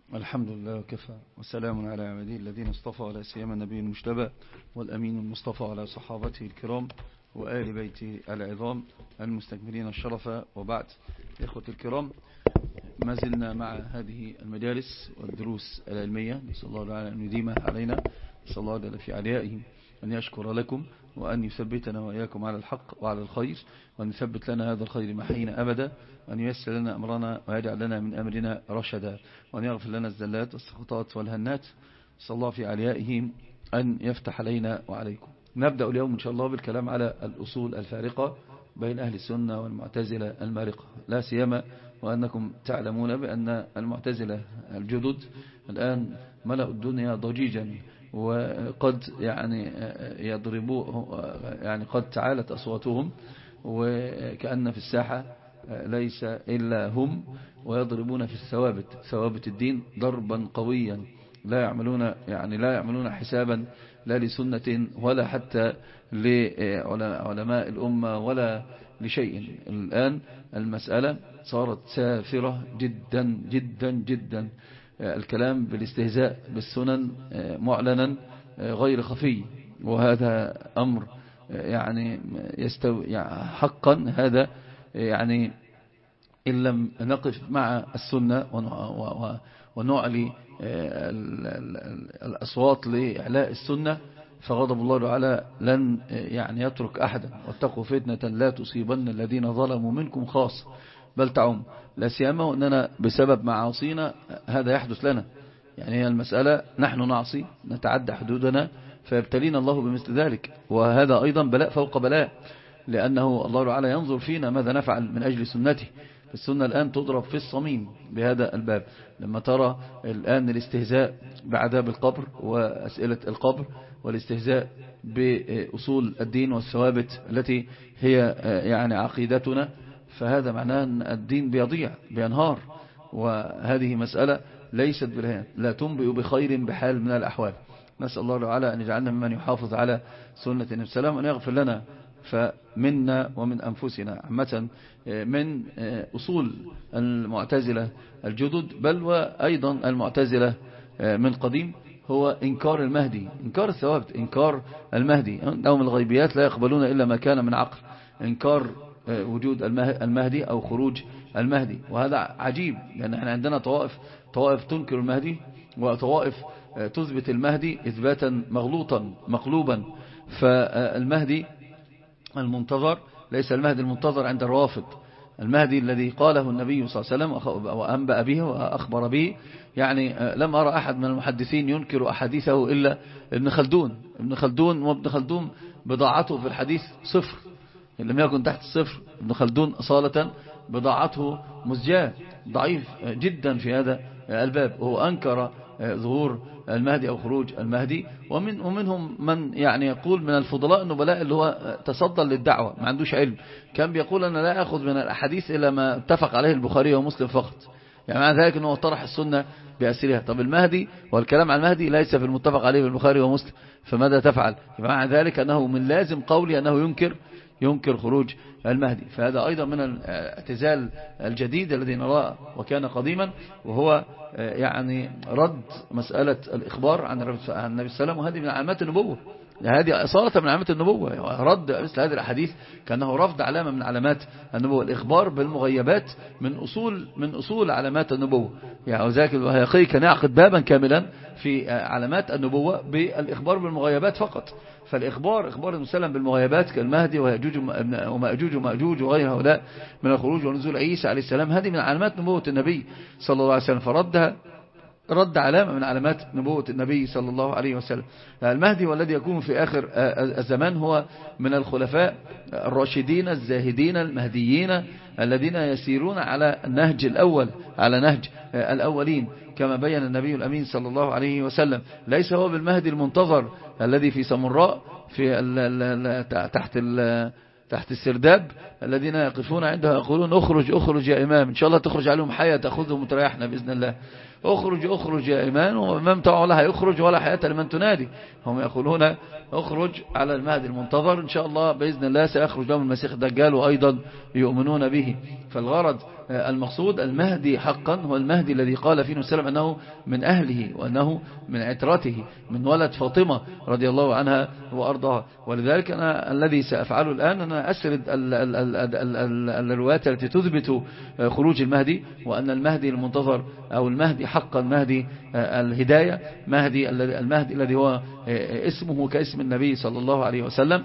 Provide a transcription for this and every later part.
الحمد لله وكفى وسلام على عباده الذين اصطفى، ولا سيما النبي المجتبى والأمين المصطفى، على صحابته الكرام وآل بيته العظام المستكملين الشرف. وبعد، إخوة الكرام، ما زلنا مع هذه المجالس والدروس العلمية. نسأل الله تعالى أن يديمها علينا، نسأل الله تعالى في عليائه أن يشكر لكم وأن يثبتنا وإياكم على الحق وعلى الخير، وأن يثبت لنا هذا الخير محينا أبدا، وأن ييسر لنا أمرنا ويجعل لنا من أمرنا رشدا، وأن يغفر لنا الزلات والسقطات والهنات. نسأل الله في عليائه أن يفتح علينا وعليكم. نبدأ اليوم إن شاء الله بالكلام على الأصول الفارقة بين أهل السنة والمعتزلة المارقة، لا سيما وأنكم تعلمون بأن المعتزلة الجدد الآن ملأوا الدنيا ضجيجا، وقد يضربوا، قد تعالت أصواتهم، وكأن في الساحة ليس إلا هم، ويضربون في ثوابت الدين ضربا قويا، لا يعملون حسابا لا لسنة ولا حتى لعلماء الأمة ولا لشيء. الآن المسألة صارت سافرة جدا جدا جدا. الكلام بالاستهزاء بالسنن معلنا غير خفي، وهذا أمر يستوي حقا. هذا إن لم نقف مع السنة ونعلي الأصوات لإعلاء السنة، فغضب الله تعالى لن يترك أحدا. واتقوا فتنة لا تصيبن الذين ظلموا منكم خاصة بل تعم، لا سيما وأننا بسبب معاصينا هذا يحدث لنا. هي المسألة نحن نعصي، نتعدى حدودنا، فيبتلينا الله بمثل ذلك، وهذا أيضا بلاء فوق بلاء، لأنه الله تعالى ينظر فينا ماذا نفعل من أجل سنته. السنة الآن تضرب في الصميم بهذا الباب. لما ترى الآن الاستهزاء بعذاب القبر وأسئلة القبر، والاستهزاء بأصول الدين والثوابت التي هي عقيدتنا، فهذا معناه أن الدين بينهار. وهذه مسألة ليست بالهين، لا تنبئ بخير بحال من الأحوال. نسأل الله تعالى أن يجعلنا ممن يحافظ على سنة النبي صلى الله عليه وسلم، وأن يغفر لنا فمنا ومن أنفسنا عامة. من أصول المعتزلة الجدد، بل وأيضا المعتزلة من قديم، هو إنكار المهدي، إنكار الثوابت، إنكار المهدي. أنهم الغيبيات لا يقبلون إلا ما كان من عقل. إنكار وجود المهدي أو خروج المهدي، وهذا عجيب، لأن احنا عندنا طوائف تنكر المهدي، وطوائف تثبت المهدي إثباتا مغلوطا مقلوبا. فالمهدي المنتظر ليس المهدي المنتظر عند الروافض. المهدي الذي قاله النبي صلى الله عليه وسلم وأنبأ به وأخبر به، لم أرى أحد من المحدثين ينكر أحاديثه إلا ابن خلدون. وابن خلدون بضاعته في الحديث صفر، إن لم يكن تحت الصفر. ابن خلدون أصالة بضاعته مزجاة، ضعيف جدا في هذا الباب، وهو أنكر ظهور المهدي أو خروج المهدي. ومنهم من يقول من الفضلاء النبلاء اللي هو تصدى للدعوة، ما عندوش علم، كان بيقول أنا لا أخذ من الأحاديث إلا ما اتفق عليه البخاري ومسلم فقط. مع ذلك أنه طرح السنة بأسرها. طب المهدي والكلام عن المهدي ليس في المتفق عليه بالبخاري ومسلم، فماذا تفعل؟ مع ذلك أنه من لازم قولي أنه ينكر خروج المهدي. فهذا أيضا من الاعتزال الجديد الذي نراه وكان قديما، وهو رد مسألة الإخبار عن النبي صلى الله عليه وسلم، وهذه من علامات النبوة. هذه أصالة من علامات النبوة. رد مثل هذه الأحاديث كأنه رفض علامة من علامات النبوة. الإخبار بالمغيبات من أصول علامات النبوة. وذلك الوهيقي كان يعقد بابا كاملا في علامات النبوة بالإخبار بالمغيبات فقط. فالإخبار المسلم بالمغيبات كالمهدي ومأجوج ومأجوج وغير هؤلاء من الخروج ونزول عيسى عليه السلام، هذه من علامات نبوة النبي صلى الله عليه وسلم، فردها رد علامة من علامات نبوة النبي صلى الله عليه وسلم. المهدي والذي يكون في آخر الزمان هو من الخلفاء الراشدين الزاهدين المهديين الذين يسيرون على النهج الأول، على نهج الأولين، كما بين النبي الأمين صلى الله عليه وسلم. ليس هو بالمهدي المنتظر الذي في سمراء في تحت السرداب، الذين يقفون عندها يقولون اخرج يا إمام، إن شاء الله تخرج عليهم حياة تأخذهم وتريحنا بإذن الله. اخرج يا إيمان، وإمام طبعا ولا هيخرج ولا حياة لمن تنادي. هم يقولون اخرج على المهدي المنتظر، إن شاء الله بإذن الله سيخرج لهم المسيح الدجال، وأيضا يؤمنون به. فالغرض المقصود المهدي حقا هو المهدي الذي قال فيه وسلم أنه من أهله وأنه من عترته، من ولد فاطمة رضي الله عنها وأرضاها. ولذلك أنا الذي سأفعله الآن أنا أسرد الروايات التي تثبت خروج المهدي، وأن المهدي المنتظر أو المهدي حقا مهدي الهداية، المهدي الذي هو اسمه كاسم النبي صلى الله عليه وسلم.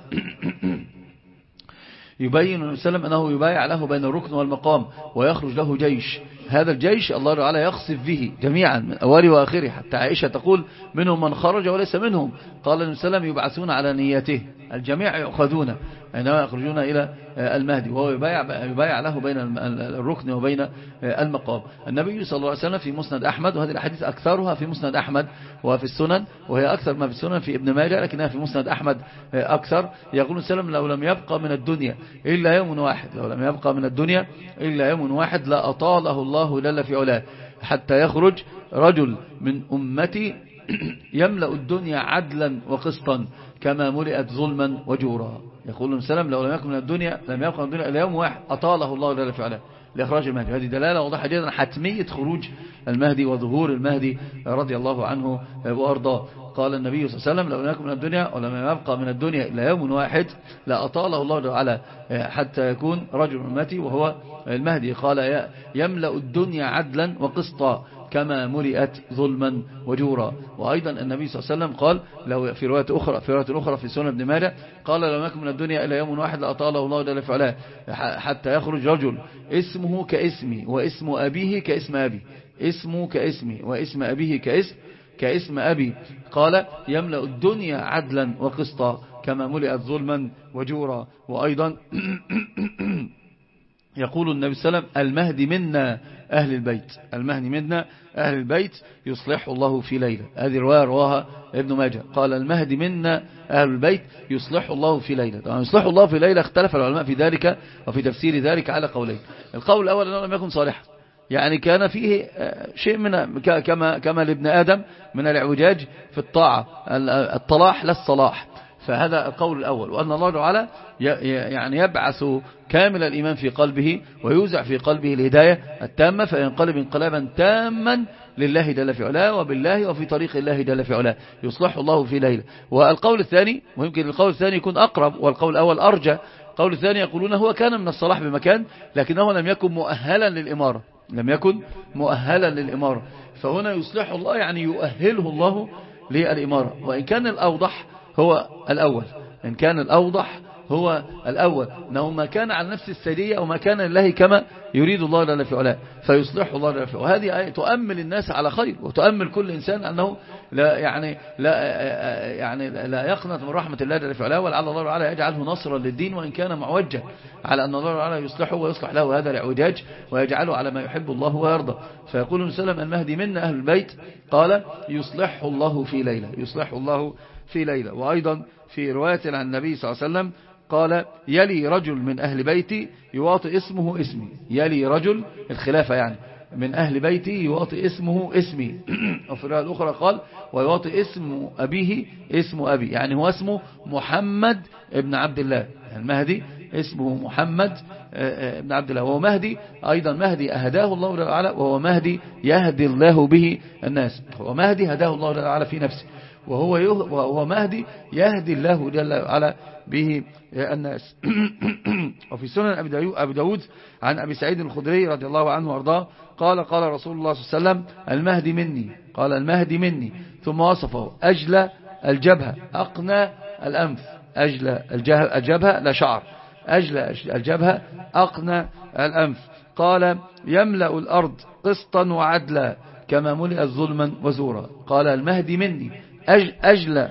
يبين النبي صلى الله عليه وسلم أنه يبايع له بين الركن والمقام، ويخرج له جيش. هذا الجيش الله تعالى يخسف به جميعا من أوله وآخره، حتى عائشة تقول منهم من خرج وليس منهم. قال النبي صلى الله عليه وسلم يبعثون على نيته، الجميع يأخذون عندما يخرجون إلى المهدي، وهو يبايع له بين الركن وبين المقام. النبي صلى الله عليه وسلم في مسند أحمد، وهذه الأحاديث أكثرها في مسند أحمد وفي السنن، وهي أكثر ما في السنن في ابن ماجه، لكنها في مسند أحمد أكثر. يقول السلام لو لم يبقى من الدنيا إلا يوم واحد، لو لم يبقى من الدنيا إلا يوم واحد لأطاله الله جل في علاه، حتى يخرج رجل من أمتي يملأ الدنيا عدلا وقسطا كما ملئت ظلما وجورا. يقول السلام لو لم يكن من الدنيا، لم يبقى من الدنيا إلا يوم واحد أطاله الله جل في علاه لإخراج المهدي. هذه دلالة واضحة جدا حتمية خروج المهدي وظهور المهدي رضي الله عنه وأرضاه. قال النبي صلى الله عليه وسلم لو لم يكن من الدنيا ولم يبقى من الدنيا إلا يوم واحد لأطاله الله تعالى حتى يكون رجل أمتي وهو المهدي. قال يملأ الدنيا عدلا وقسطا كما ملئت ظلما وجورا. وأيضا النبي صلى الله عليه وسلم قال لو في رواية أخرى في سنن ابن ماجه قال لو لم يكن من الدنيا إلا يوم واحد لأطاله الله جل في علاه حتى يخرج رجل اسمه كاسمي واسم أبيه كاسم أبي، اسمه كاسمي واسم أبيه كاسم أبي. قال يملأ الدنيا عدلا وقسطا كما ملئت ظلما وجورا. وأيضا يقول النبي صلى الله عليه وسلم المهدي منا أهل البيت، المهدي منا أهل البيت يصلح الله في ليلة. هذه رواية رواها ابن ماجه. قال المهدي منا أهل البيت يصلح الله في ليلة. طبعا يصلح الله في ليلة اختلف العلماء في ذلك وفي تفسير ذلك على قولين. القول الأول أنه لم يكن صالحا، يعني كان فيه شيء من كما لابن آدم من الاعوجاج في الطاعة، الطلاح لا الصلاح. فهذا القول الأول، وأن الله تعالى يعني يبعث كامل الإيمان في قلبه ويوزع في قلبه الهداية التامة، فينقلب انقلابا تاما لله جل في علاه وبالله وفي طريق الله جل في علاه يصلح الله في ليلة. والقول الثاني، ويمكن القول الثاني يكون أقرب والقول الأول أرجى، القول الثاني يقولون هو كان من الصلاح بمكان لكنه لم يكن مؤهلا للإمارة، لم يكن مؤهلا للإمارة، فهنا يصلح الله يعني يؤهله الله للإمارة. وإن كان الأوضح هو الأول، إن كان الأوضح هو الأول أنه ما كان عن نفس السجية وما كان لله كما يريد الله جل في علاه فيصلح الله جل في علاه. وهذه آية تؤمل الناس على خير وتؤمل كل إنسان أنه لا يقنط من رحمة الله جل في علاه، ولعل الله تعالى يجعله نصرا للدين وإن كان معوجا، على أن الله تعالى يصلحه ويصلح له هذا الاعوجاج ويجعله على ما يحب الله ويرضى. فيقول النبي صلى الله عليه وسلم المهدي منا أهل البيت قال يصلحه الله في ليلة، يصلحه الله في ليلة. وأيضا في رواية عن النبي صلى الله عليه وسلم قال يلي رجل من أهل بيتي يواطئ اسمه اسمي، يلي رجل الخلافة يعني من أهل بيتي يواطئ اسمه اسمي. وفي الرواية الأخرى قال ويواطئ اسم أبيه اسم أبي، يعني هو اسمه محمد ابن عبد الله، المهدي اسمه محمد ابن عبد الله، وهو مهدي أيضا مهدي أهداه الله تعالى، وهو مهدي يهدي الله به الناس، هو مهدي هداه الله تعالى في نفسه، وهو مهدي يهدي الله جل وعلا به الناس. وفي سنن أبي داود عن أبي سعيد الخدري رضي الله عنه وارضاه قال قال رسول الله صلى الله عليه وسلم المهدي مني، قال المهدي مني، ثم وصفه أجل الجبهة أقنى الأنف، أجل الجبهة لا شعر، أجل الجبهة أقنى الأنف. قال يملأ الأرض قسطا وعدلا كما ملئت ظلما وزورا. قال المهدي مني أجل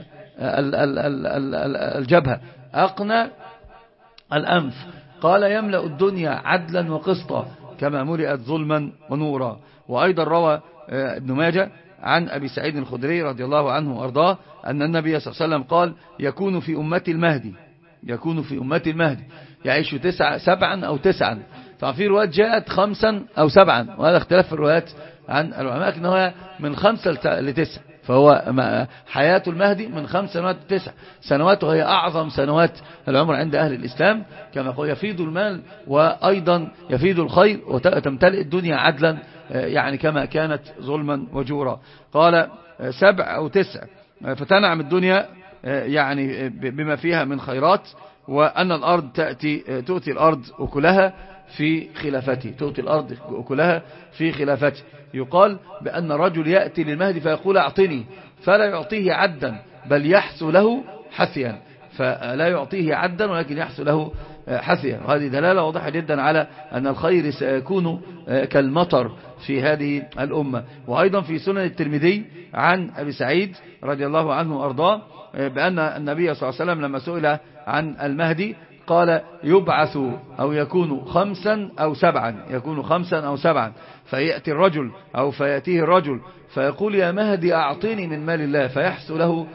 الجبهة أقنى الأنف. قال يملأ الدنيا عدلا وقسطا كما ملئت ظلما ونورا. وأيضا روى ابن ماجه عن أبي سعيد الخدري رضي الله عنه وأرضاه أن النبي صلى الله عليه وسلم قال يكون في أمتي المهدي، يكون في أمتي المهدي يعيش 7 أو 9. ففي روايات جاءت 5 أو 7، وهذا اختلاف في الروايات عن العلماء أنه من 5 ل9، فهو حياة المهدي من 5 سنوات ل9 سنوات، وهي أعظم سنوات العمر عند أهل الإسلام. كما قال يفيض المال وأيضا يفيض الخير وتمتلئ الدنيا عدلا، يعني كما كانت ظلما وجورا. قال 7 أو 9 فتنعم الدنيا يعني بما فيها من خيرات، وأن الأرض تؤتي الأرض أكلها في خلافته، تؤتي الأرض أكلها في خلافته. يقال بأن الرجل يأتي للمهدي فيقول أعطني، فلا يعطيه عدا بل يحث له حثيا، فلا يعطيه عدا ولكن يحث له حثيا. وهذه دلالة واضحة جدا على أن الخير سيكون كالمطر في هذه الأمة. وأيضا في سنن الترمذي عن أبي سعيد رضي الله عنه وأرضاه بأن النبي صلى الله عليه وسلم لما سئل عن المهدي قال يبعث أو يكون 5 أو 7، يكون 5 أو 7، فيأتي الرجل أو فيأتيه الرجل فيقول يا مهدي أعطيني من مال الله، فيحث له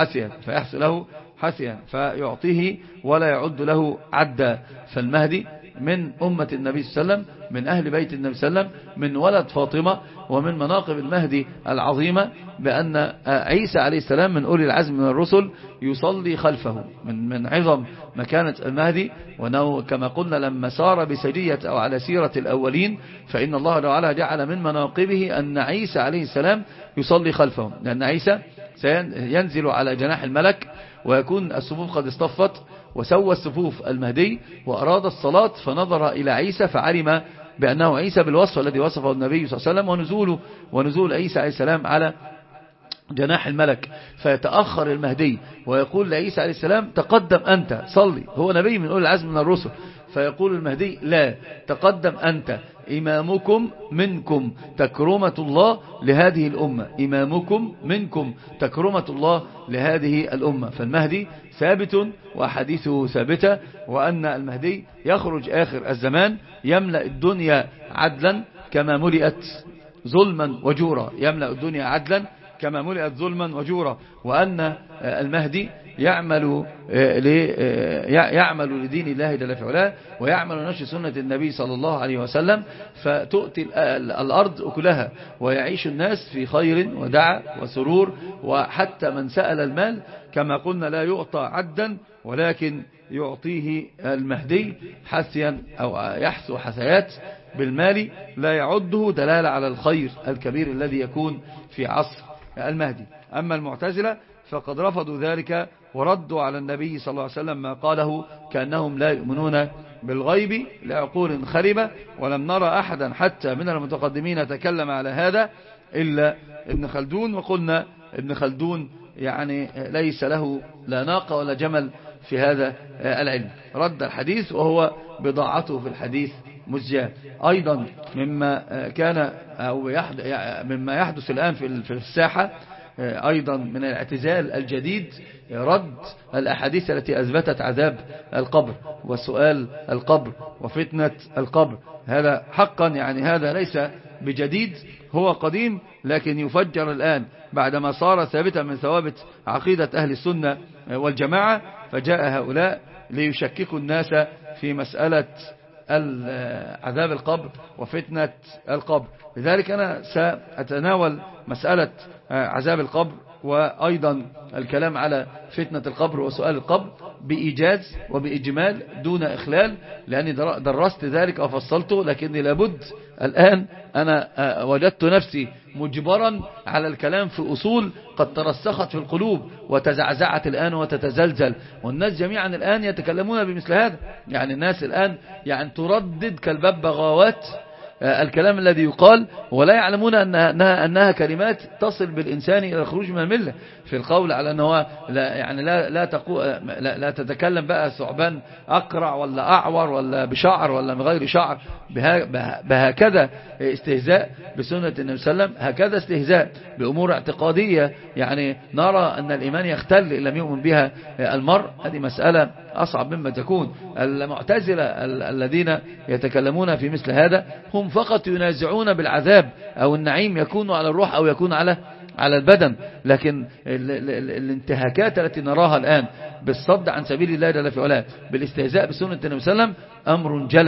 حثيا فيعطيه ولا يعد له عدا. فالمهدي من أمة النبي صلى الله عليه وسلم، من أهل بيت النبي صلى الله عليه وسلم، من ولد فاطمة. ومن مناقب المهدي العظيمة بأن عيسى عليه السلام من أولي العزم من الرسل يصلي خلفه، من عظم مكانة المهدي. وأنه كما قلنا لما سار بسجية أو على سيرة الأولين فإن الله تعالى جعل من مناقبه أن عيسى عليه السلام يصلي خلفه، لأن عيسى سينزل على جناح الملك ويكون الصفوف قد اصطفت وسوى الصفوف المهدي وأراد الصلاة فنظر إلى عيسى فعلم بأنه عيسى بالوصف الذي وصفه النبي صلى الله عليه وسلم، ونزول عيسى عليه السلام على جناح الملك. فيتأخر المهدي ويقول لعيسى عليه السلام تقدم أنت صلي، هو نبي من أولي العزم من الرسل. فيقول المهدي لا، تقدم أنت، إمامكم منكم تكرمة الله لهذه الأمة، إمامكم منكم تكرمة الله لهذه الأمة. فالمهدي ثابت وأحاديثه ثابتة، وأن المهدي يخرج آخر الزمان يملأ الدنيا عدلا كما ملئت ظلما وجورا، يملأ الدنيا عدلا كما ملئت ظلما وجورا. وأن المهدي يعمل لدين الله جل في علاه، ويعمل نشر سنة النبي صلى الله عليه وسلم، فتؤتي الأرض أكلها ويعيش الناس في خير ودعا وسرور. وحتى من سأل المال كما قلنا لا يعطى عدا، ولكن يعطيه المهدي حثيا أو يحثو حثيات بالمال لا يعده دلالة على الخير الكبير الذي يكون في عصر المهدي. أما المعتزلة فقد رفضوا ذلك وردوا على النبي صلى الله عليه وسلم ما قاله كأنهم لا يؤمنون بالغيب لعقول خربة. ولم نرى أحدا حتى من المتقدمين تكلم على هذا إلا ابن خلدون، وقلنا ابن خلدون يعني ليس له لا ناقة ولا جمل في هذا العلم، رد الحديث وهو بضاعته في الحديث مزجاة. أيضا مما كان أو مما يحدث الآن في الساحة أيضا من الاعتزال الجديد رد الأحاديث التي أثبتت عذاب القبر وسؤال القبر وفتنة القبر. هذا حقا يعني هذا ليس بجديد، هو قديم لكن يفجر الآن بعدما صار ثابتا من ثوابت عقيدة أهل السنة والجماعة. فجاء هؤلاء ليشككوا الناس في مسألة عذاب القبر وفتنة القبر. لذلك أنا سأتناول مسألة عذاب القبر وأيضا الكلام على فتنة القبر وسؤال القبر بإيجاز وبإجمال دون إخلال، لأني درست ذلك وفصلته، لكني لابد الآن أنا وجدت نفسي مجبرا على الكلام في أصول قد ترسخت في القلوب وتزعزعت الآن وتتزلزل، والناس جميعا الآن يتكلمون بمثل هذا. يعني الناس الآن يعني تردد كالببغاوات الكلام الذي يقال، ولا يعلمون أنها كلمات تصل بالإنسان إلى الخروج من الملة. في القول على أنه لا تتكلم بقى ثعبان أقرع ولا أعور ولا بشعر ولا بغير شعر، بهكذا استهزاء بسنة النبي صلى الله عليه وسلم، هكذا استهزاء بأمور اعتقادية يعني نرى أن الإيمان يختل إن لم يؤمن بها المرء. هذه مسألة أصعب مما تكون. المعتزلة الذين يتكلمون في مثل هذا هم فقط ينازعون بالعذاب أو النعيم يكون على الروح أو يكون على البدن، لكن الانتهاكات التي نراها الآن بالصد عن سبيل الله جل في علاه بالاستهزاء بسنة النبي صلى الله عليه وسلم أمر جلل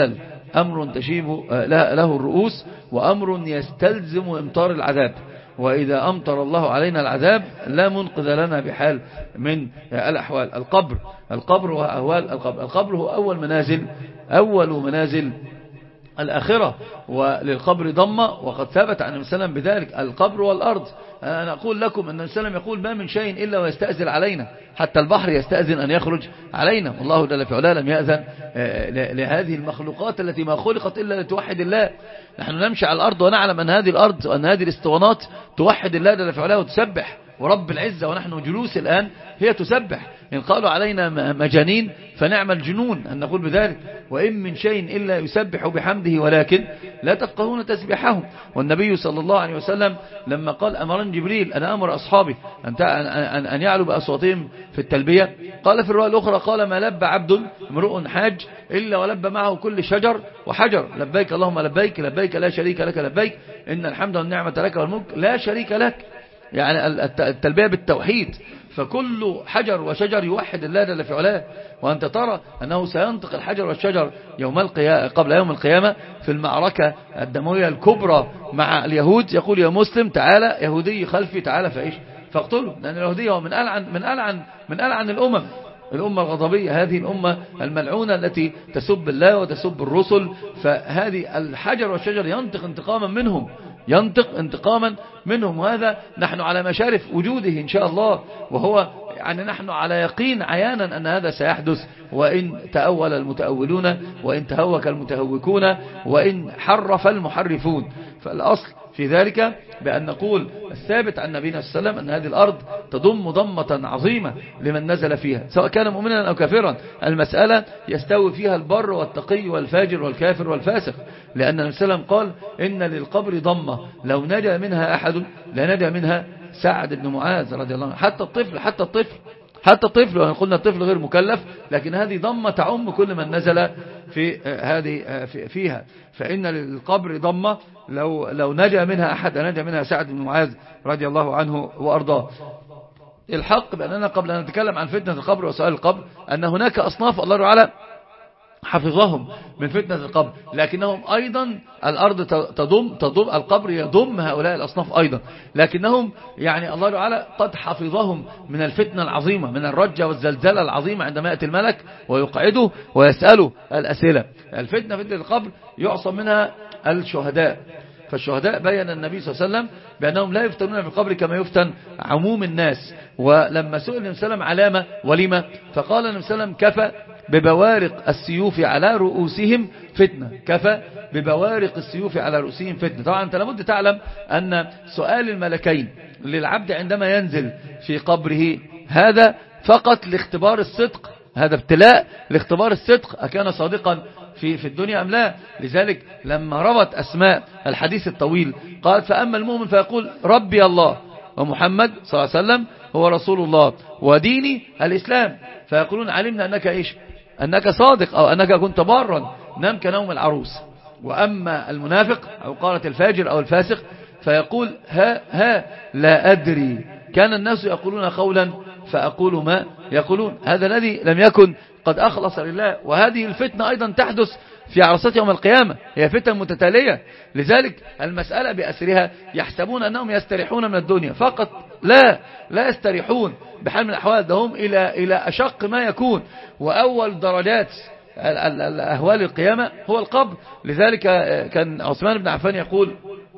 أمر تشيب له الرؤوس، وأمر يستلزم إمطار العذاب. وإذا أمطر الله علينا العذاب لا منقذ لنا بحال من الأحوال. القبر وأهوال القبر هو أول منازل الآخرة، وللقبر ضمة، وقد ثبت عن النبي صلى الله عليه وسلم بذلك. القبر والأرض، أنا أقول لكم أن النبي صلى الله عليه وسلم يقول: ما من شيء إلا ويستأذن علينا، حتى البحر يستأذن أن يخرج علينا. والله جل في علاه لم يأذن لهذه المخلوقات التي ما خلقت إلا لتوحد الله. نحن نمشي على الأرض ونعلم أن هذه الأرض وأن هذه الاسطوانات توحد الله جل في علاه وتسبح، ورب العزة ونحن جلوس الآن هي تسبح. إن قالوا علينا مجانين فنعم الجنون أن نقول بذلك. وإن من شيء إلا يسبح بحمده ولكن لا تفقهون تسبيحهم. والنبي صلى الله عليه وسلم لما قال: أمرني جبريل أنا أمر أصحابي أن يعلوا بأصواتهم في التلبية، قال في الرواية الأخرى: قال ما لبى عبد امرؤ حاج إلا ولبى معه كل شجر وحجر، لبيك اللهم لبيك، لبيك لا شريك لك لبيك، إن الحمد والنعمة لك والملك لا شريك لك. يعني التلبية بالتوحيد، فكل حجر وشجر يوحد الله جل في علاه. وأنت ترى أنه سينطق الحجر والشجر قبل يوم القيامة في المعركة الدموية الكبرى مع اليهود، يقول: يا مسلم تعالى، يهودي خلفي تعالى فاقتله. لأن اليهودية هو من ألعن الأمة الغضبية، هذه الأمة الملعونة التي تسب الله وتسب الرسل. فهذه الحجر والشجر ينطق انتقاما منهم، وهذا نحن على مشارف وجوده إن شاء الله. وهو يعني نحن على يقين عيانا أن هذا سيحدث، وإن تأول المتأولون، وإن تهوك المتهوكون، وإن حرف المحرفون. فالأصل في ذلك بأن نقول الثابت عن نبينا صلى الله عليه وسلم أن هذه الأرض تضم ضمة عظيمة لمن نزل فيها، سواء كان مؤمنا أو كافرا. المسألة يستوي فيها البر والتقي والفاجر والكافر والفاسق، لأن النبي صلى الله عليه وسلم قال: إن للقبر ضمة لو نجا منها أحد لنجا منها سعد بن معاذ رضي الله عنه. حتى الطفل، وإن قلنا الطفل غير مكلف، لكن هذه ضمة تعم كل من نزل فيها. فإن للقبر ضمة لو نجا منها أحد نجا منها سعد بن معاذ رضي الله عنه وأرضاه. الحق بأننا قبل أن نتكلم عن فتنة القبر وسؤال القبر أن هناك أصناف الله تعالى حفظهم من فتنة القبر، لكنهم أيضا الأرض تضم القبر يضم هؤلاء الأصناف أيضا، لكنهم يعني الله تعالى قد حفظهم من الفتنة العظيمة، من الرجة والزلزلة العظيمة عندما يأتي الملك ويقعده ويسأله الأسئلة. فتنة القبر يعصم منها الشهداء. فالشهداء بيّن النبي صلى الله عليه وسلم بأنهم لا يفتنون في القبر كما يفتن عموم الناس. ولما سئل النبي صلى الله عليه وسلم علامة ولما، فقال النبي صلى الله عليه وسلم: كفى ببوارق السيوف على رؤوسهم فتنة. كفى ببوارق السيوف على رؤوسهم فتنة. طبعا أنت لابد تعلم أن سؤال الملكين للعبد عندما ينزل في قبره هذا فقط لاختبار الصدق، هذا ابتلاء لاختبار الصدق، أكان صادقا في الدنيا أم لا. لذلك لما ربط أسماء الحديث الطويل قالت: فأما المؤمن فيقول ربي الله ومحمد صلى الله عليه وسلم هو رسول الله وديني الإسلام، فيقولون علمنا أنك صادق أو أنك كنت بارا، نام كنوم العروس. وأما المنافق أو قالت الفاجر أو الفاسق فيقول ها لا أدري، كان الناس يقولون قولا فأقول ما يقولون. هذا الذي لم يكن قد أخلص لله. وهذه الفتنة أيضا تحدث في عرصات يوم القيامة، هي فتن متتالية. لذلك المسألة بأسرها يحسبون أنهم يستريحون من الدنيا فقط، لا يستريحون بحال من الأحوال، دهم إلى أشق ما يكون. وأول درجات الأهوال القيامة هو القبر. لذلك كان عثمان بن عفان يقول: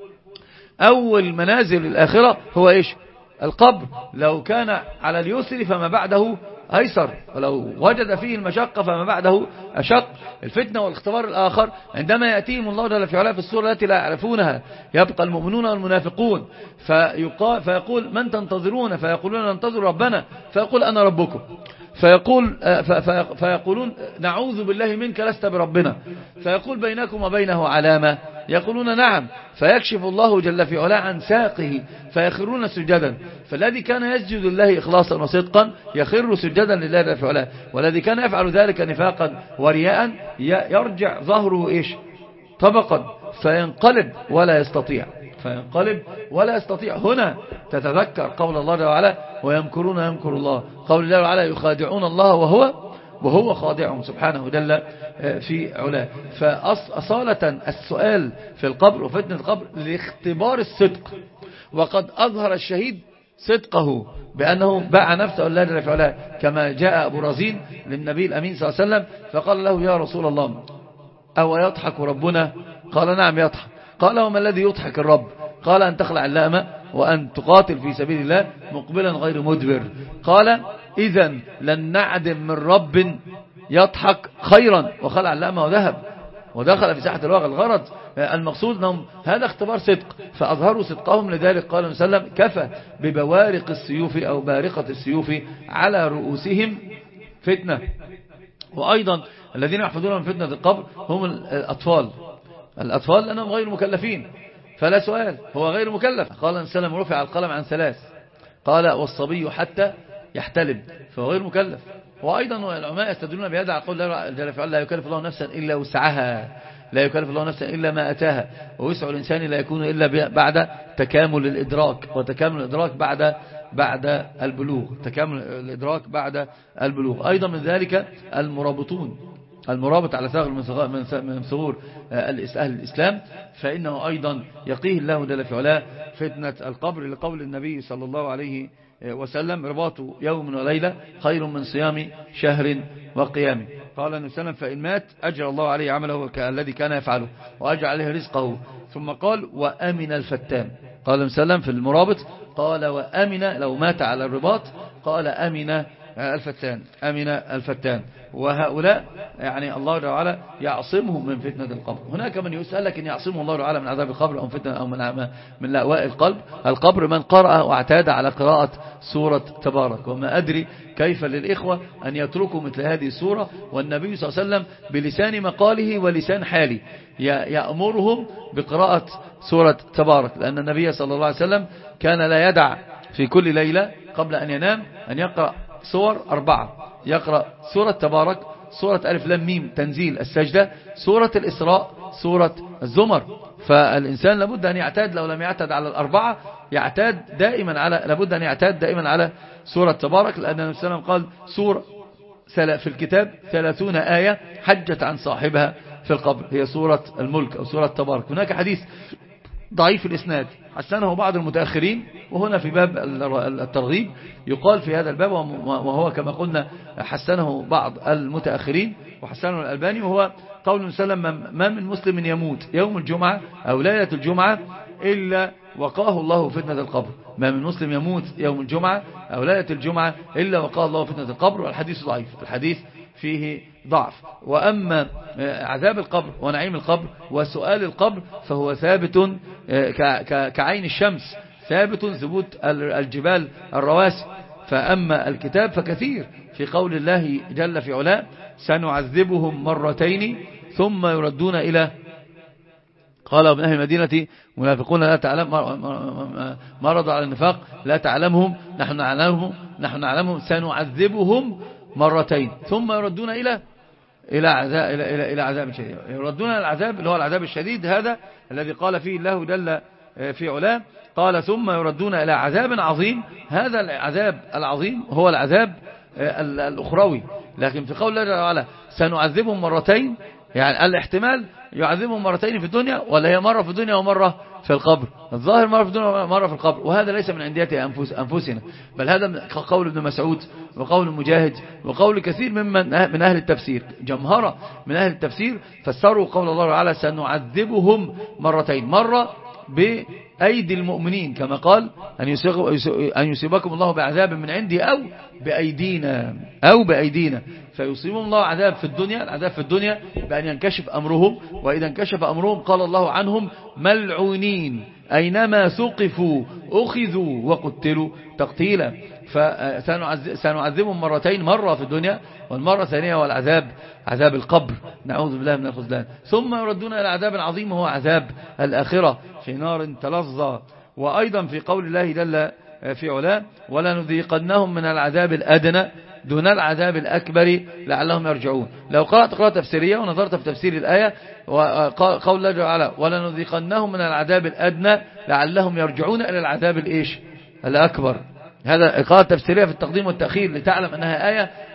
أول منازل الآخرة هو إيش؟ القبر. لو كان على اليسر فما بعده أيسر، ولو وجد فيه المشقة فما بعده أشق. الفتنة والاختبار الآخر عندما يأتيهم الله جل في علاه في الصورة التي لا يعرفونها، يبقى المؤمنون والمنافقون فيقول: من تنتظرون؟ فيقولون: ننتظر ربنا. فيقول: أنا ربكم. فيقولون: نعوذ بالله منك لست بربنا. فيقول: بينكم وبينه علامة؟ يقولون: نعم. فيكشف الله جل في علاه عن ساقه فيخرون سجدا. فالذي كان يسجد الله إخلاصا وصدقا يخر سجدا لله جل في علاه، والذي كان يفعل ذلك نفاقا ورياء يرجع ظهره إيش؟ طبقا، فينقلب ولا يستطيع. هنا تتذكر قول الله تعالى: ويمكرون يمكر الله. قول الله تعالى: يخادعون الله وهو خاضع سبحانه جل في علاه. فأصالة السؤال في القبر وفتنة القبر لاختبار الصدق، وقد أظهر الشهيد صدقه بأنه باع نفسه لله جل في علاه، كما جاء أبو رزين للنبي الأمين صلى الله عليه وسلم فقال له يا رسول الله أو يضحك ربنا؟ قال نعم يضحك. قال وما الذي يضحك الرب؟ قال أن تخلع اللامة وأن تقاتل في سبيل الله مقبلا غير مدبر. قال إذن لن نعدم من رب يضحك خيرا، وخلع اللامة وذهب ودخل في ساحة الواقع. الغرض المقصود أنهم هذا اختبار صدق، فأظهروا صدقهم. لذلك قال صلى الله عليه وسلم كفى ببوارق السيوف أو بارقة السيوف على رؤوسهم فتنة. وأيضا الذين يحفظون من فتنة القبر هم الأطفال لأنهم غير مكلفين، فلا سؤال، هو غير مكلف. قال صلى الله عليه وسلم رفع القلم عن 3، قال والصبي حتى يحتلم، فهو غير مكلف. وأيضا العلماء يستدلون بهذا على قول الله جل وعلا لا يكلف الله نفسا إلا وسعها، لا يكلف الله نفسا إلا ما أتاها، ووسع الإنسان لا يكون إلا بعد تكامل الإدراك، وتكامل الإدراك بعد البلوغ، تكامل الإدراك بعد البلوغ. أيضا من ذلك المرابط على ثغر من ثغور أهل الإسلام، فإنه أيضا يقيه الله جل في علاه فتنة القبر، لقول النبي صلى الله عليه وسلم رباط يوم وليلة خير من صيام شهر وقيامه. قال النبي صلى الله عليه وسلم فإن مات أجر الله عليه عمله الذي كان يفعله وأجر عليه رزقه. ثم قال وأمن الفتان. قال النبي صلى الله عليه وسلم في المرابط قال وأمن، لو مات على الرباط قال أمن الفتان. وهؤلاء يعني الله تعالى يعصمهم من فتنة القبر. هناك من يسأل لك إن يعصمه الله تعالى من عذاب القبر أو فتنة أو من لأواء القبر من قرأ واعتاد على قراءة سورة تبارك. وما أدري كيف للإخوة أن يتركوا مثل هذه السورة، والنبي صلى الله عليه وسلم بلسان مقاله ولسان حالي يأمرهم بقراءة سورة تبارك، لأن النبي صلى الله عليه وسلم كان لا يدع في كل ليلة قبل أن ينام أن يقرأ سور 4، يقرأ سورة تبارك، سورة ألف لام ميم تنزيل السجدة، سورة الإسراء، سورة الزمر. فالإنسان لابد أن يعتاد، لو لم يعتاد على 4 يعتاد دائما لابد أن يعتاد دائما على سورة تبارك، لأن النبي صلى الله عليه وسلم قال سورة في الكتاب 30 آية حجت عن صاحبها في القبر، هي سورة الملك أو سورة تبارك. هناك حديث ضعيف الإسناد حسنه بعض المتأخرين، وهنا في باب الترغيب يقال في هذا الباب، وهو كما قلنا حسنه بعض المتأخرين وحسنه الألباني، وهو قول النبي صلى الله عليه وسلم ما من مسلم يموت يوم الجمعة أو ليلة الجمعة إلا وقاه الله فتنة القبر. ما من مسلم يموت يوم الجمعة أو ليلة الجمعة إلا وقاه الله فتنة القبر. والحديث ضعيف، الحديث فيه ضعف. وأما عذاب القبر ونعيم القبر وسؤال القبر فهو ثابت كعين الشمس، ثابت ثبوت الجبال الرواسي. فأما الكتاب فكثير في قول الله جل في علاه سنعذبهم مرتين ثم يردون إلى، قال ابن أهل المدينة منافقون لا تعلم، مرض على النفاق لا تعلمهم نحن نعلمهم سنعذبهم مرتين ثم يردون إلى عذاب شديد. يردون العذاب اللي هو العذاب الشديد، هذا الذي قال فيه الله جل في علاه قال ثم يردون إلى عذاب عظيم. هذا العذاب العظيم هو العذاب الأخروي، لكن في قول الله جل وعلا سنعذبهم مرتين، يعني الاحتمال يعذبهم مرتين في الدنيا، ولا هي مرة في الدنيا ومرة في القبر. الظاهر مرة في الدنيا ومرة في القبر، وهذا ليس من عندية أنفسنا، بل هذا قول ابن مسعود وقول مجاهد وقول كثير من أهل التفسير. جمهرة من أهل التفسير فسروا قول الله تعالى سنعذبهم مرتين، مرة بأيدي المؤمنين كما قال أن يصيبكم الله بعذاب من عندي أو بأيدينا فيصيبهم الله عذاب في الدنيا، العذاب في الدنيا بأن ينكشف أمرهم، وإذا انكشف أمرهم قال الله عنهم ملعونين أينما ثقفوا أخذوا وقتلوا تقتيلا. فسنعذبهم مرتين، مرة في الدنيا والمرة الثانية والعذاب عذاب القبر، نعوذ بالله من الخذلان. ثم يردون إلى عذاب عظيم هو عذاب الآخرة في نار تلظى. وأيضا في قول الله جل في علاه ولنذيقنهم من العذاب الأدنى دون العذاب الأكبر لعلهم يرجعون. لو قرأت قراءة تفسيرية ونظرت في تفسير الآية وقول الله تعالى ولنذيقنهم من العذاب الأدنى لعلهم يرجعون إلى العذاب الأكبر، هذا قراءة تفسيرية في التقديم والتأخير لتعلم أنها آية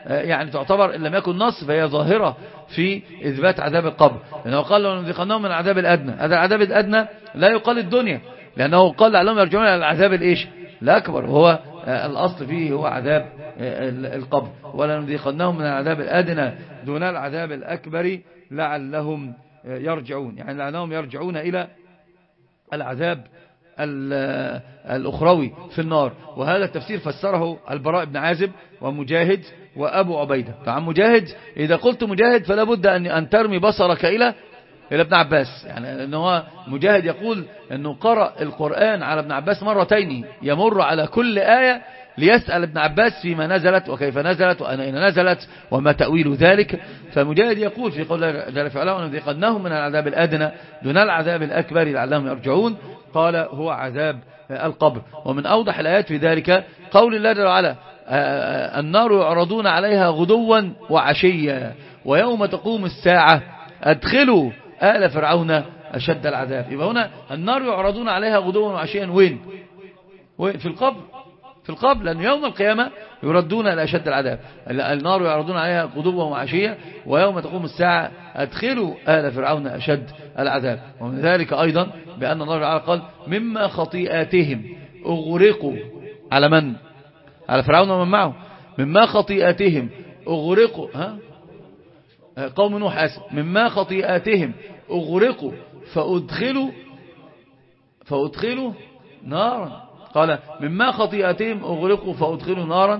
يعني تعتبر إن لم يكن نص فهي ظاهرة في إثبات عذاب القبر، لأنه قال لو نذيقناهم من العذاب الأدنى. هذا العذاب الأدنى لا يقال الدنيا، لأنه قال لعلهم يرجعون إلى العذاب الإيش الأكبر، وهو الأصل فيه هو عذاب القبر. ولا نذيقناهم من العذاب الأدنى دون العذاب الأكبر لعلهم يرجعون، يعني لعلهم يرجعون إلى العذاب الأخروي في النار. وهذا التفسير فسره البراء بن عازب ومجاهد وأبو عبيدة. فعن مجاهد إذا قلت مجاهد فلا بد أن ترمي بصرك إلى ابن عباس، يعني أنه مجاهد يقول أنه قرأ القرآن على ابن عباس مرتين، يمر على كل آية ليسأل ابن عباس فيما نزلت وكيف نزلت وأين نزلت وما تأويل ذلك. فمجاهد يقول في قول جل في علاه ونذيقناهم من العذاب الأدنى دون العذاب الأكبر لعلهم يرجعون، قال هو عذاب القبر. ومن أوضح الآيات في ذلك قول الله جل وعلا النار يعرضون عليها غدوا وعشيا ويوم تقوم الساعة أدخلوا آل فرعون أشد العذاب. يبقى هنا النار يعرضون عليها غدوا وعشيا وين؟ في القبر، في القبر، لأن يوم القيامة يردون إلى أشد العذاب. النار يعرضون عليها غدوا وعشيا ويوم تقوم الساعة أدخلوا آل فرعون أشد العذاب. ومن ذلك أيضا بأن الله تعالى قال مما خطيئاتهم أغرقوا على من؟ على فرعون ومن معه. مما خطيئاتهم أغرقوا قوم نوح آسف. مما خطيئاتهم أغرقوا فأدخلوا نارا. قال مما خطيئاتهم أغرقوا فأدخلوا نارا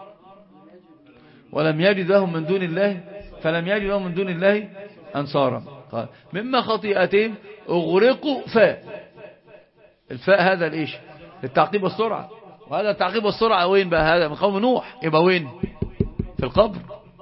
ولم يجد لهم من دون الله فلم يجد لهم من دون الله أنصارا. قال مما خطيئاتهم أغرقوا الفاء هذا الإيش التعقيب والسرعة، وهذا التعقيب والسرعة وين بقى؟ هذا من قوم نوح، يبقى وين؟ في القبر.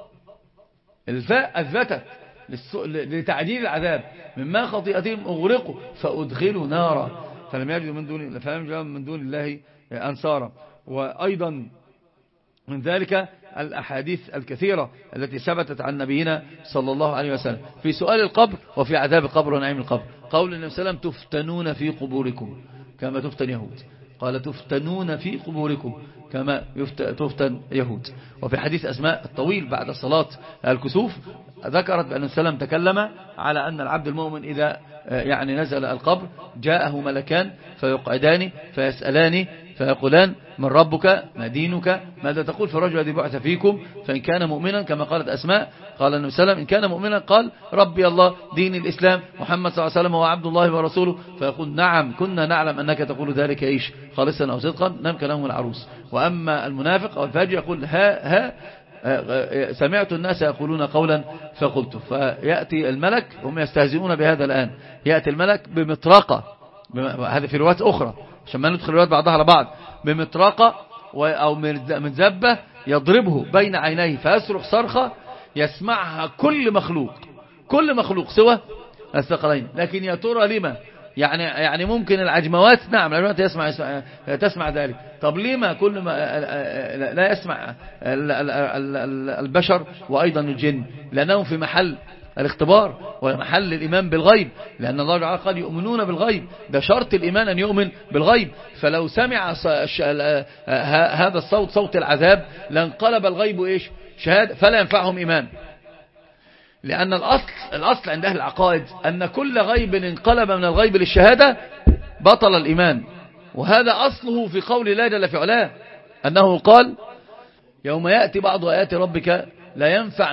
الفاء أثبتت لتعجيل العذاب. مما خطيئتهم أغرقوا فأدخلوا نارا فلم يجدوا من دون الله أنصارا. وأيضا من ذلك الأحاديث الكثيرة التي ثبتت عن نبينا صلى الله عليه وسلم في سؤال القبر وفي عذاب القبر ونعيم القبر. قول النبي صلى الله عليه وسلم تفتنون في قبوركم كما تفتن يهود. قال تفتنون في قبوركم كما تفتن يهود. وفي حديث أسماء الطويل بعد صلاة الكسوف ذكرت بأن السلام تكلم على أن العبد المؤمن إذا يعني نزل القبر جاءه ملكان فيقعدان فيسألان فيقولان من ربك ما دينك ماذا تقول في الرجل الذي بعث فيكم؟ فإن كان مؤمنا كما قالت أسماء قال النبي صلى الله عليه وسلم إن كان مؤمنا قال ربي الله دين الإسلام محمد صلى الله عليه وسلم هو عبد الله ورسوله. فيقول نعم كنا نعلم أنك تقول ذلك إيش خالصا أو صدقا نم كلامه العروس. وأما المنافق أو الفاجر يقول ها سمعت الناس يقولون قولا فقلت. فيأتي الملك هم يستهزئون بهذا الآن، يأتي الملك بمطرقة، هذا في روايات أخرى عشان ما ندخل روايات بعضها على بعض، بمطرقة أو من زبة يضربه بين عينيه فيصرخ صرخة يسمعها كل مخلوق سوى الثقلين. لكن يا ترى لما؟ يعني ممكن العجموات نعم العجموات تسمع ذلك. طب لما كل ما لا يسمع البشر وأيضا الجن؟ لأنهم في محل الاختبار ومحل الإيمان بالغيب، لأن الله تعالى قال يؤمنون بالغيب، ده شرط الإيمان أن يؤمن بالغيب. فلو سمع هذا الصوت صوت العذاب لانقلب الغيب إيش شهادة فلا ينفعهم إيمان. لأن الأصل عند أهل العقائد أن كل غيب انقلب من الغيب للشهادة بطل الإيمان. وهذا أصله في قول الله جل في علاه أنه قال يوم يأتي بعض آيات ربك لا ينفع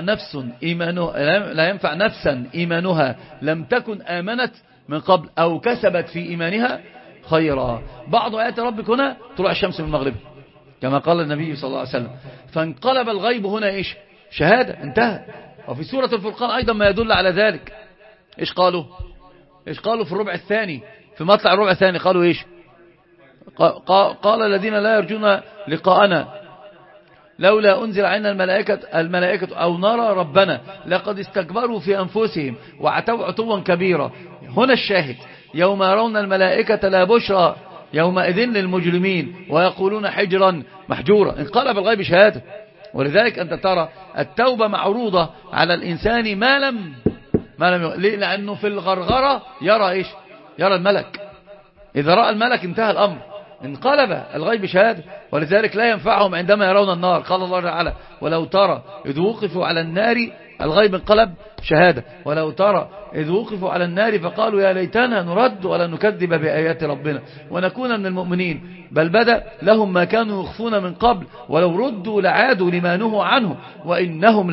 نفسا إيمانها لم تكن آمنت من قبل أو كسبت في إيمانها خيرا. بعض آيات ربك هنا طلوع الشمس من المغرب كما قال النبي صلى الله عليه وسلم. فانقلب الغيب هنا إيش شهادة انتهى. وفي سورة الفرقان أيضا ما يدل على ذلك. إيش قالوا في الربع الثاني في مطلع الربع الثاني قالوا إيش قال الذين لا يرجون لقاءنا لولا أنزل علينا الملائكة أو نرى ربنا لقد استكبروا في أنفسهم وعتوا عتوا كبيرا. هنا الشاهد يوم يرون الملائكة لا بشرى يومئذ للمجرمين ويقولون حجرا محجورا. انقلب الغيب شهادة. ولذلك أنت ترى التوبة معروضة على الإنسان ما لم ليه؟ لأنه في الغرغرة يرى إيش يرى الملك. إذا رأى الملك انتهى الأمر، انقلب الغيب شهادة، ولذلك لا ينفعهم عندما يرون النار. قال الله تعالى ولو ترى إذ وقفوا على النار، الغيب انقلب شهادة. ولو ترى إذ وقفوا على النار فقالوا يا ليتنا نرد ولا نكذب بآيات ربنا ونكون من المؤمنين، بل بدأ لهم ما كانوا يخفون من قبل ولو ردوا لعادوا لما نهوا عنه وإنهم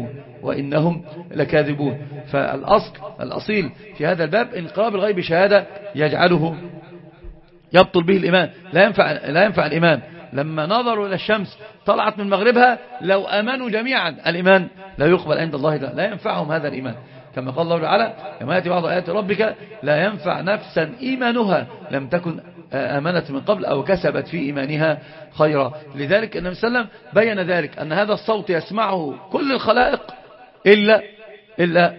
لكاذبون. فالأصيل في هذا الباب انقلاب الغيب شهادة يجعله يبطل به الإيمان. لا ينفع الإيمان. لما نظروا إلى الشمس طلعت من مغربها لو أمنوا جميعا الإيمان لا يقبل عند الله، لا ينفعهم هذا الإيمان. كما قال الله تعالى كما يأتي بعض آيات ربك لا ينفع نفسا إيمانها لم تكن آمنت من قبل أو كسبت في إيمانها خيرا. لذلك النبي صلى الله عليه وسلم بين ذلك أن هذا الصوت يسمعه كل الخلائق إلا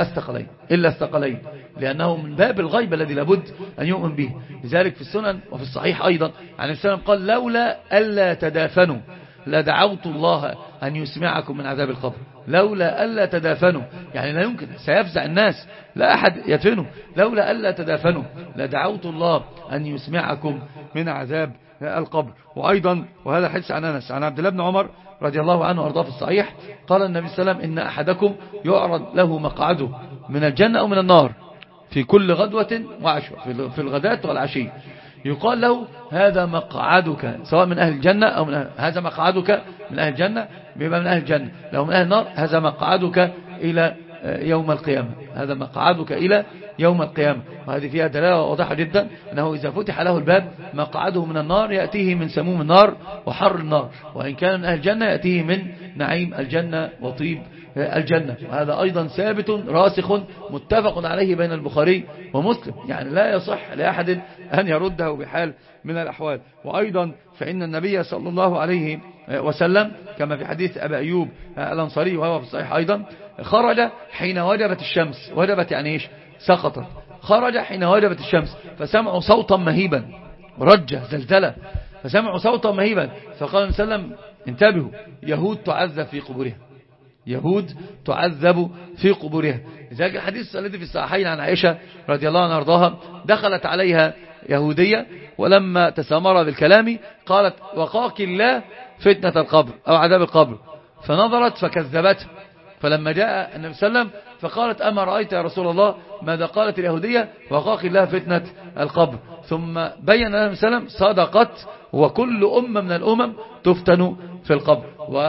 الثقلين، لأنه من باب الغيب الذي لابد أن يؤمن به. لذلك في السنن وفي الصحيح أيضا عن النبي صلى الله عليه وسلم قال لولا ألا تدافنوا لدعوت الله أن يسمعكم من عذاب القبر. لولا ألا تدافنوا يعني لا يمكن، سيفزع الناس، لا أحد يدفنه. لولا ألا تدافنوا لدعوت الله أن يسمعكم من عذاب القبر. وأيضا وهذا حديث عن أنس عن عبد الله بن عمر رضي الله عنه وارضاه في الصحيح قال النبي صلى الله عليه وسلم إن أحدكم يعرض له مقعده من الجنة أو من النار في كل غدوة وعشوة، في الغداة والعشي، يقال له هذا مقعدك سواء من أهل الجنة أو هذا مقعدك من أهل الجنة بيبقى من أهل الجنة، لو من أهل النار هذا مقعدك إلى يوم القيامة، هذا مقعدك إلى يوم القيامة. وهذه فيها دلالة واضحة جدا أنه إذا فتح له الباب مقعده من النار يأتيه من سموم النار وحر النار، وإن كان من أهل الجنة يأتيه من نعيم الجنة وطيب الجنة. وهذا أيضا ثابت راسخ متفق عليه بين البخاري ومسلم، يعني لا يصح لأحد أن يرده بحال من الأحوال. وأيضا فإن النبي صلى الله عليه وسلم كما في حديث أبي أيوب الأنصاري وهو في الصحيح أيضا خرج حين وجبت الشمس، وجبت يعني إيش؟ سقطت. خرج حين وجبت الشمس فسمعوا صوتا مهيبا، رجة زلزلة، فسمعوا صوتا مهيبا فقال النبي صلى الله عليه وسلم انتبهوا يهود تعذب في قبورها، يهود تعذب في قبورها. لذلك الحديث الذي في الصحيحين عن عائشة رضي الله عنها وارضاها دخلت عليها يهودية ولما تسامر بالكلام قالت وقاك الله فتنة القبر أو عذاب القبر، فنظرت فكذبته. فلما جاء النبي صلى الله عليه وسلم فقالت أما رأيت يا رسول الله ماذا قالت اليهودية؟ وقاك الله فتنة القبر. ثم بين النبي صلى الله عليه وسلم صدقت وكل أمة من الأمم تفتن في القبر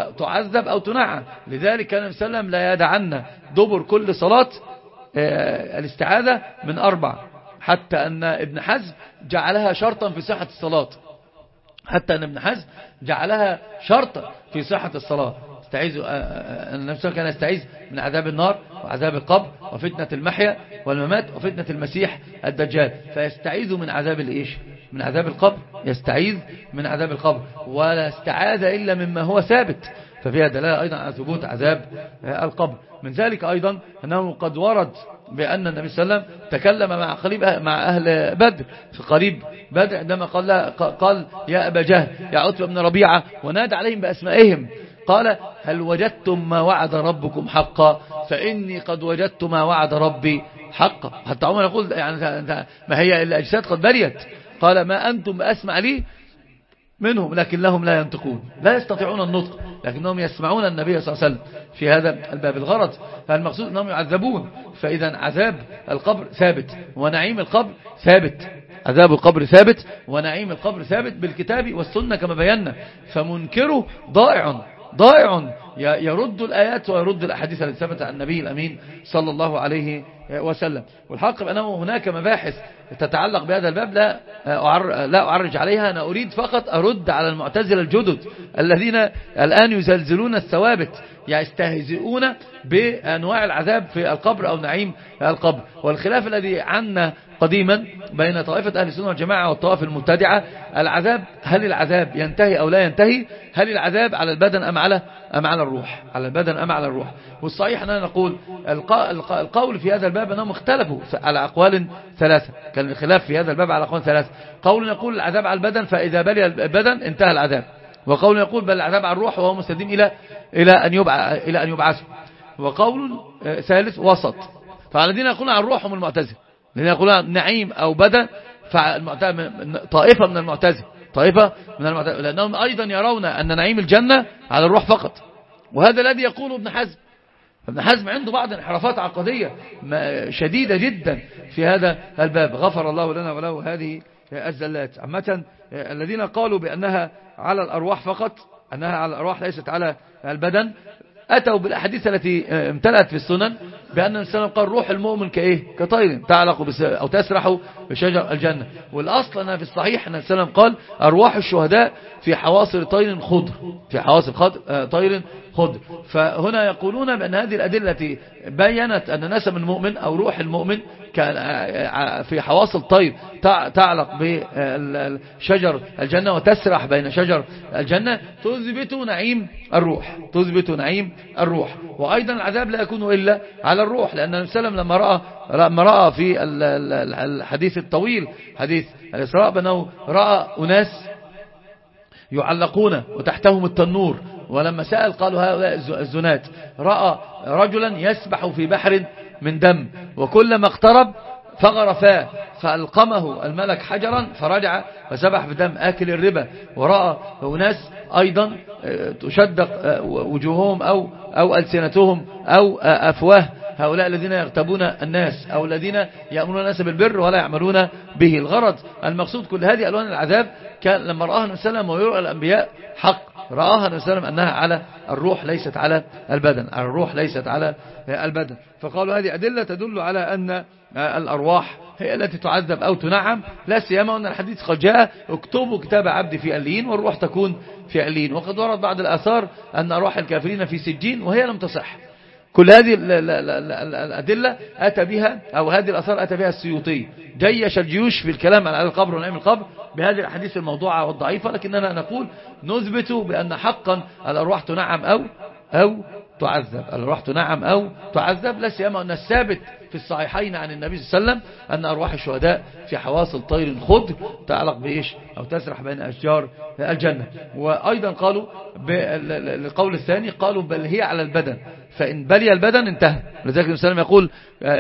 وتعذب أو تنعى. لذلك كان النبي صلى الله عليه وسلم لا يدعنا دبر كل صلاة الاستعاذة من 4، حتى أن ابن حزم جعلها شرطا في صحة الصلاة، حتى أن ابن حزم جعلها شرطا في صحة الصلاة. النبي كان يستعيذ من عذاب النار وعذاب القبر وفتنة المحيا والممات وفتنة المسيح الدجال، فيستعيذ من عذاب الإيش؟ من عذاب القبر، يستعيذ من عذاب القبر، ولا استعاذ إلا مما هو ثابت، ففيها دلالة أيضا على ثبوت عذاب القبر. من ذلك أيضا أنه قد ورد بأن النبي صلى الله عليه وسلم تكلم مع أهل بدر في قريب بدر عندما قال يا أبا جهل يا عتبة بن ربيعة ونادى عليهم بأسمائهم قال هل وجدتم ما وعد ربكم حقا؟ فإني قد وجدت ما وعد ربي حقا. حتى عمر يقول يعني ما هي الأجساد قد بريت، قال ما أنتم بأسمع لي منهم لكنهم لا ينطقون، لا يستطيعون النطق لكنهم يسمعون النبي صلى الله عليه وسلم في هذا الباب. الغرض فالمقصود أنهم يعذبون، فإذا عذاب القبر ثابت ونعيم القبر ثابت، عذاب القبر ثابت ونعيم القبر ثابت بالكتاب والسنة كما بينا، فمنكره ضائع يرد الآيات ويرد الأحاديث التي ثبت عن النبي الأمين صلى الله عليه وسلم. والحق بأنه هناك مباحث تتعلق بهذا الباب لا أعرج عليها، أنا أريد فقط أرد على المعتزلة الجدد الذين الآن يزلزلون الثوابت، يستهزئون بأنواع العذاب في القبر أو نعيم القبر. والخلاف الذي عنا قديما بين طائفة أهل السنة والجماعة والطوائف المبتدعة العذاب، هل العذاب ينتهي أو لا ينتهي؟ هل العذاب على البدن أم على الروح؟ على البدن أم على الروح؟ والصحيح أننا نقول القول في هذا الباب أنهم اختلفوا على أقوال ثلاثة، كان الخلاف في هذا الباب على أقوال ثلاثة. قول يقول العذاب على البدن فإذا بلي البدن انتهى العذاب، وقول يقول بل العذاب على الروح وهو مستديم إلى أن يبعث، وقول ثالث وسط. فالذين يقولون عن الروح هم المعتزلة، الذين يقولون نعيم أو بدن طائفة من المعتزلة طائفة من المعتزلة، لأنهم أيضا يرون أن نعيم الجنة على الروح فقط، وهذا الذي يقوله ابن حزم. ابن حزم عنده بعض انحرافات عقدية شديدة جدا في هذا الباب، غفر الله لنا وله هذه الزلات. عامة الذين قالوا بأنها على الأرواح فقط، أنها على الأرواح ليست على البدن، أتوا بالأحاديث التي امتلأت في السنن بأن النبي صلى الله عليه وسلم قال روح المؤمن كطير تعلق أو تسرح بشجر الجنة. والأصل أنها في الصحيح أن النبي صلى الله عليه وسلم قال أرواح الشهداء في حواصل طير خضر، في حواصل طير خضر. فهنا يقولون بأن هذه الأدلة التي بيّنت أن نسم المؤمن أو روح المؤمن في حواصل طير تعلق بشجر الجنة وتسرح بين شجر الجنة تثبت نعيم الروح، تثبت نعيم الروح. وأيضا العذاب لا يكون إلا على الروح، لأن النبي صلى الله عليه وسلم لما رأى في الحديث الطويل حديث الإسراء بأنه رأى أناس يعلقون وتحتهم التنور، ولما سأل قالوا هؤلاء الزنات. رأى رجلا يسبح في بحر من دم، وكلما اقترب فغرفاه فألقمه الملك حجرا فرجع فسبح في دم آكل الربا. ورأى أناس أيضا تشدق وجوههم أو ألسنتهم أو أفواه هؤلاء الذين يغتابون الناس أو الذين يأمرون الناس بالبر ولا يعملون به. الغرض المقصود كل هذه ألوان العذاب كان لما رآها النبي صلى الله عليه وسلم ويرى الأنبياء حق، رآها النبي صلى الله عليه وسلم أنها على الروح ليست على البدن، الروح ليست على البدن. فقالوا هذه أدلة تدل على أن الأرواح هي التي تعذب أو تنعم، لا سيما أن الحديث قد جاء اكتبوا كتاب عبدي في عليين والروح تكون في عليين. وقد ورد بعض الآثار أن أرواح الكافرين في سجين وهي لم تصح. كل هذه الأدلة أتى بها أو هذه الآثار أتى بها السيوطي، جيش الجيوش في الكلام على القبر ونعيم القبر بهذه الأحاديث الموضوعة والضعيفة. لكننا نقول نثبت بأن حقا الأرواح تنعم أو تعذب، الأرواح تنعم أو تعذب، لا سيما أن الثابت في الصحيحين عن النبي صلى الله عليه وسلم أن أرواح الشهداء في حواصل طير خضر تعلق بإيش أو تسرح بين أشجار الجنة. وأيضا قالوا بالقول الثاني قالوا بل هي على البدن، فإن بلي البدن انتهى. لذلك النبي صلى الله عليه وسلم يقول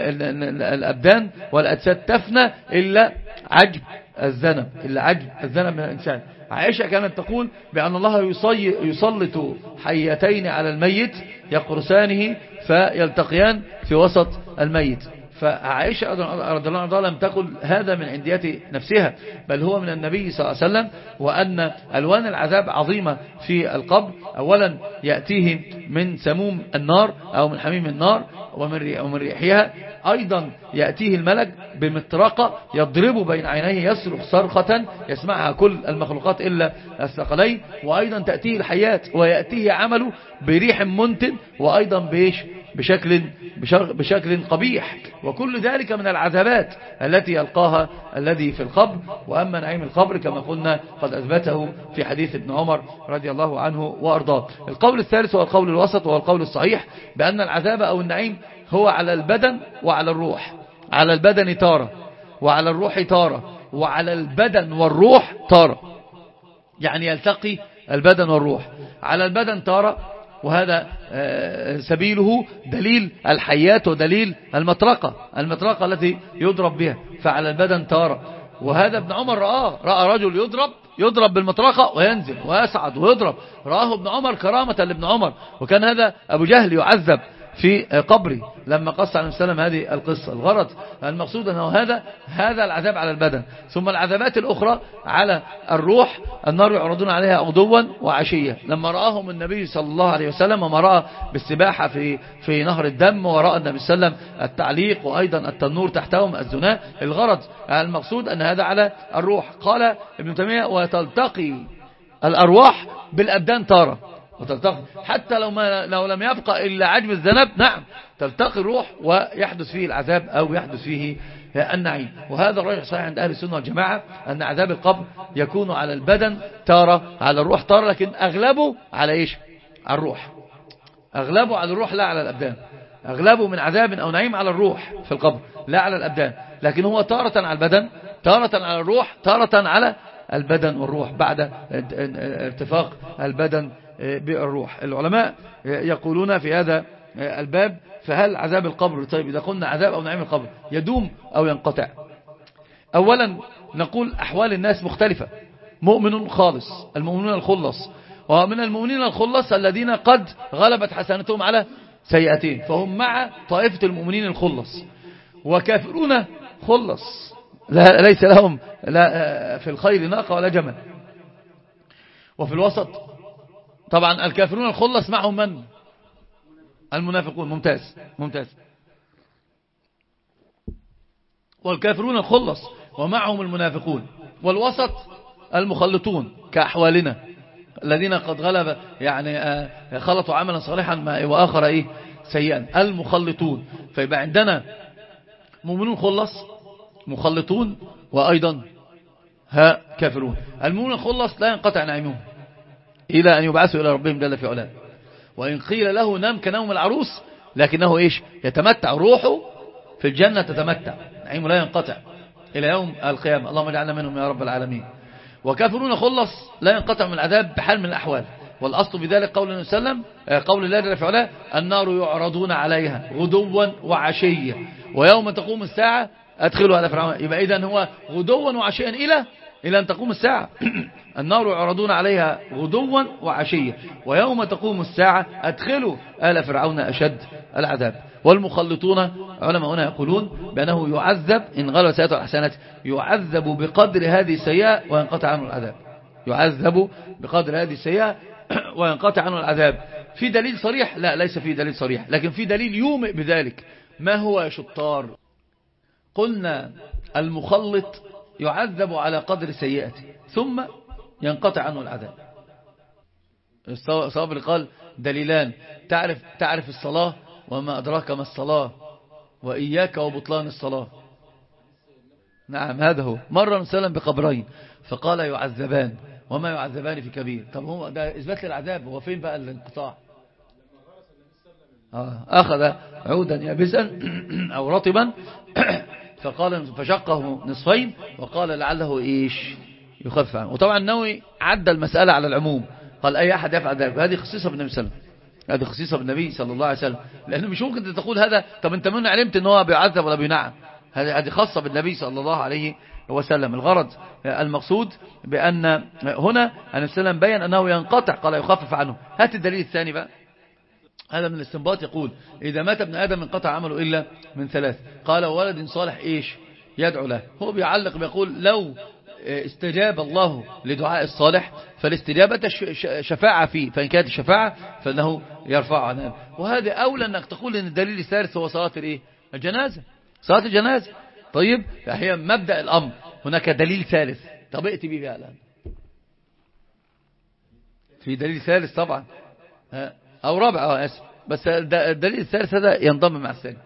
الأبدان والأجساد تفنى إلا عجب الذنب، إلا عجب الذنب من الإنسان. عائشة كانت تقول بأن الله يسلط حيتين على الميت يقرسانه فيلتقيان في وسط الميت. فعائشة رضي الله عنها لم تقل هذا من عنديات نفسها، بل هو من النبي صلى الله عليه وسلم، وأن ألوان العذاب عظيمة في القبر. أولا يأتيه من سموم النار أو من حميم النار ومن ريحها، أيضا يأتيه الملك بمطرقة يضرب بين عينيه يصرخ صرخة يسمعها كل المخلوقات إلا الثقلين، وأيضا تأتيه الحيات ويأتيه عمله بريح منتن وأيضا بشكل قبيح. وكل ذلك من العذابات التي يلقاها الذي في القبر. وأما نعيم القبر كما قلنا قد أثبته في حديث ابن عمر رضي الله عنه وأرضاه. القول الثالث هو القول الوسط وهو القول الصحيح بأن العذاب أو النعيم هو على البدن وعلى الروح، على البدن تارة وعلى الروح تارة، وعلى البدن والروح تارة، يعني يلتقي البدن والروح. على البدن تارة، وهذا سبيله دليل الحيات ودليل المطرقة التي يضرب بها، فعلى البدن تارة. وهذا ابن عمر رأى رجل يضرب بالمطرقة وينزل ويصعد ويضرب، رآه ابن عمر كرامة لابن عمر. وكان هذا أبو جهل يعذب في قبري لما قص عليه السلام هذه القصة. الغرض المقصود أنه هذا العذاب على البدن. ثم العذابات الأخرى على الروح، النار يعرضون عليها غدوا وعشية. لما رآهم النبي صلى الله عليه وسلم وما رأى بالسباحة في نهر الدم، ورأى النبي صلى الله عليه وسلم التعليق وأيضا التنور تحتهم الزنا. الغرض المقصود أن هذا على الروح. قال ابن تيمية وتلتقي الأرواح بالأبدان تارة، وتلتقي حتى لو لم يبقى إلا عجب الذنب، نعم تلتقي الروح ويحدث فيه العذاب أو يحدث فيه النعيم. وهذا الراجح صحيح عند أهل السنة والجماعة أن عذاب القبر يكون على البدن تارة، على الروح تارة، لكن أغلبه على إيش؟ على الروح. أغلبه على الروح لا على الأبدان. أغلبه من عذاب أو نعيم على الروح في القبر لا على الأبدان، لكن هو تارة على البدن، تارة على الروح، تارة على البدن والروح بعد ارتفاق البدن بالروح. العلماء يقولون في هذا الباب فهل عذاب القبر، طيب إذا قلنا عذاب أو نعيم القبر يدوم أو ينقطع؟ أولا نقول أحوال الناس مختلفة، مؤمن خالص، المؤمنون الخلص. ومن المؤمنين الخلص الذين قد غلبت حسنتهم على سيئتين، فهم مع طائفة المؤمنين الخلص. وكافرون خلص ليس لهم لا في الخير ناقة ولا جمل. وفي الوسط طبعا الكافرون الخلص معهم من؟ المنافقون. ممتاز ممتاز. والكافرون الخلص ومعهم المنافقون. والوسط المخلطون كأحوالنا الذين قد غلب يعني خلطوا عملا صالحا وآخر سيئا، المخلطون. فيبقى عندنا مؤمنون خلص، مخلطون، وأيضا كافرون. المؤمنون الخلص لا ينقطع نعيمهم إلى أن يبعثوا إلى ربهم جل في علاه. وإن قيل له نام كنوم العروس لكنه يتمتع، روحه في الجنة تتمتع، نعيمه لا ينقطع إلى يوم القيامة. اللهم اجعلنا منهم يا رب العالمين. وكافرون خلص لا ينقطع من العذاب بحال من الأحوال. والأصل في ذلك قول النبي صلى الله عليه وسلم، قول الله جل في علاه: النار يعرضون عليها غدوا وعشيا ويوم تقوم الساعة أدخلوا على فرعون. يبقى إذن هو غدوا وعشيا إلى أن تقوم الساعة. النار يعرضون عليها غدوا وعشيا ويوم تقوم الساعة أدخلوا آل فرعون أشد العذاب. والمخلطون علماء هنا يقولون بأنه يعذب إن غلب سيئاته على حسناته، يعذب بقدر هذه السيئة وينقطع عنه العذاب، يعذب بقدر هذه السيئة وينقطع عنه العذاب. في دليل صريح؟ لا، ليس في دليل صريح، لكن في دليل يومئ بذلك. ما هو يا شطار؟ قلنا المخلط يعذب على قدر سيئته ثم ينقطع عنه العذاب. الصابر قال دليلان: تعرف الصلاة وما أدراك ما الصلاة، وإياك وبطلان الصلاة. نعم هذا هو. مر سلم بقبرين فقال يعذبان وما يعذبان في كبير. طب هو ده إثبات للعذاب، هو فين بقى الانقطاع؟ أخذ عودا يابسا أو رطبا فقال فشقه نصفين وقال لعله يخفف عنه. وطبعا النووي عدى المسألة على العموم، قال أي أحد يفعل ذلك. هذه خصيصة بالنبي صلى الله عليه وسلم، هذه خصيصة بالنبي صلى الله عليه وسلم، لأنه مش ممكن تقول هذا طب أنت من علمت أنه هو بيعذب ولا بينعم؟ هذه خاصة بالنبي صلى الله عليه وسلم. الغرض المقصود بأن هنا النبي صلى الله عليه وسلم بيّن أنه ينقطع، قال يخفف عنه. هات الدليل الثاني بقى. هذا من الاستنباط. يقول إذا مات ابن آدم انقطع عمله إلا من ثلاث. قال ولد صالح يدعو له. هو بيعلق بيقول لو استجاب الله لدعاء الصالح فالاستجابة شفاعة فيه، فإن كانت الشفاعة فإنه يرفع عنه. وهذا أولى أنك تقول أن الدليل الثالث هو صلاة الجنازة، صلاة الجنازة. طيب هي مبدأ الأمر، هناك دليل ثالث. طب ائتي به الآن. في دليل ثالث طبعا أو رابع أسف، بس الدليل الثالث هذا ينضم مع الثاني.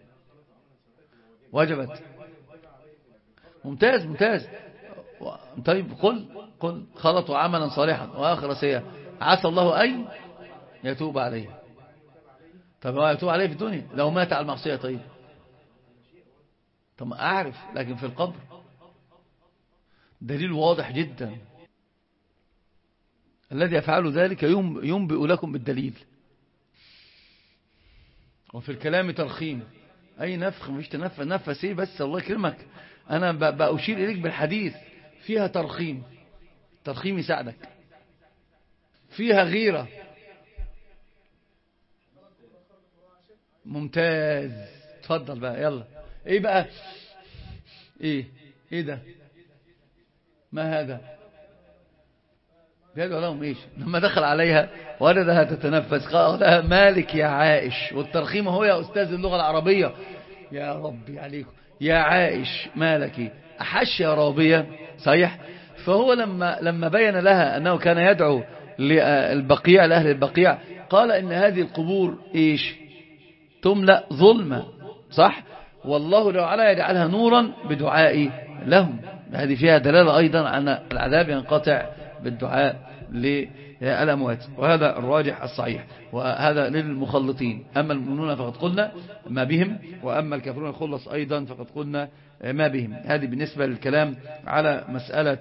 وجبت. ممتاز ممتاز. طيب قل خلطوا عملا صالحا وآخر سيئا عسى الله أن يتوب عليه. طب هو يتوب عليه في الدنيا لو مات على المعصية؟ طب أعرف، لكن في القبر دليل واضح جدا. الذي يفعل ذلك ينبئ لكم بالدليل. وفي الكلام ترخيم، أي نفخ مش نفس بس الله يكرمك، أنا بأشير إليك بالحديث فيها ترخيم يساعدك، فيها غيرة. ممتاز. تفضل بقى يلا. ايه بقى ايه ده؟ ما هذا؟ بيدعو لهم لما دخل عليها ولدها تتنفس قال لها مالك يا عائش. والترخيم هو يا أستاذ اللغة العربية، يا ربي عليكم، يا عائش مالك أحش يا رابية. صحيح. فهو لما بين لها أنه كان يدعو للبقيع، لأهل البقيع، قال إن هذه القبور تملأ ظلمة، صح؟ والله لو على يجعلها نورا بدعائي لهم. هذه فيها دلالة أيضا أن العذاب ينقطع بالدعاء للأموات، وهذا الراجح الصحيح. وهذا للمخلطين. أما المؤمنون فقد قلنا ما بهم، وأما الكافرون الخلص أيضا فقد قلنا ما بهم. هذه بالنسبة للكلام على مسألة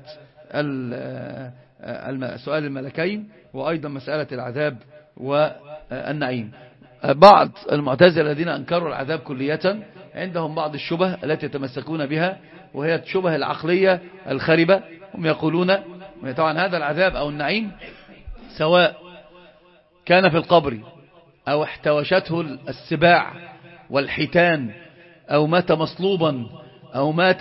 سؤال الملكين، وأيضا مسألة العذاب والنعيم. بعض المعتزلة الذين أنكروا العذاب كلية عندهم بعض الشبه التي يتمسكون بها، وهي الشبه العقلية الخربة. هم يقولون طبعا هذا العذاب أو النعيم سواء كان في القبر أو احتوشته السباع والحيتان أو مات مصلوبا أو مات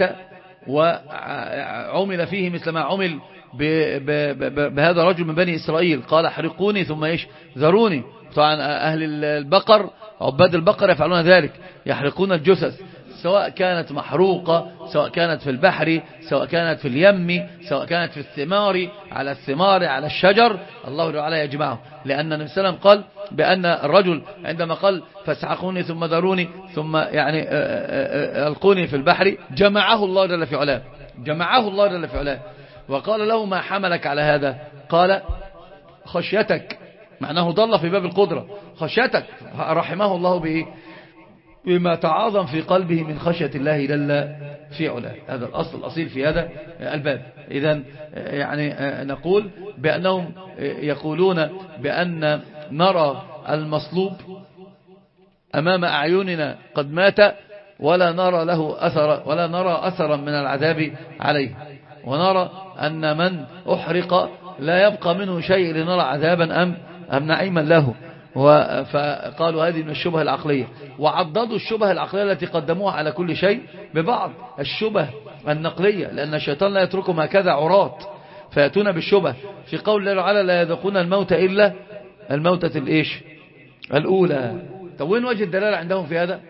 وعمل فيه مثل ما عمل بهذا الرجل من بني إسرائيل، قال احرقوني ثم إيش ذروني. طبعا أهل البقر عباد البقر يفعلون ذلك، يحرقون الجثث سواء كانت محروقة، سواء كانت في البحر، سواء كانت في اليم، سواء كانت في الثمار، على الثمار على الشجر، الله تعالى يجمعه. لأن النبي صلى الله عليه وسلم قال بأن الرجل عندما قال فاسحقوني ثم ذروني ثم يعني ألقوني في البحر، جمعه الله جل في علاه، جمعه الله جل في علاه، وقال له ما حملك على هذا؟ قال خشيتك، معناه ضل في باب القدرة، خشيتك، رحمه الله بإيه؟ بما تعاظم في قلبه من خشية الله جل في علاه. هذا الأصل الأصيل في هذا الباب. إذن يعني نقول بأنهم يقولون بأن نرى المصلوب أمام أعيننا قد مات ولا نرى له أثر، ولا نرى أثرا من العذاب عليه، ونرى أن من أحرق لا يبقى منه شيء لنرى عذابا أم نعيما له. فقالوا هذه من الشبه العقلية، وعضدوا الشبه العقلية التي قدموها على كل شيء ببعض الشبه النقلية، لأن الشيطان لا يتركهم هكذا عراة، فيأتون بالشبه في قول الله تعالى لا يذوقون الموت إلا الموتة الإيش الأولى. طب وين وجه الدلالة عندهم في هذا؟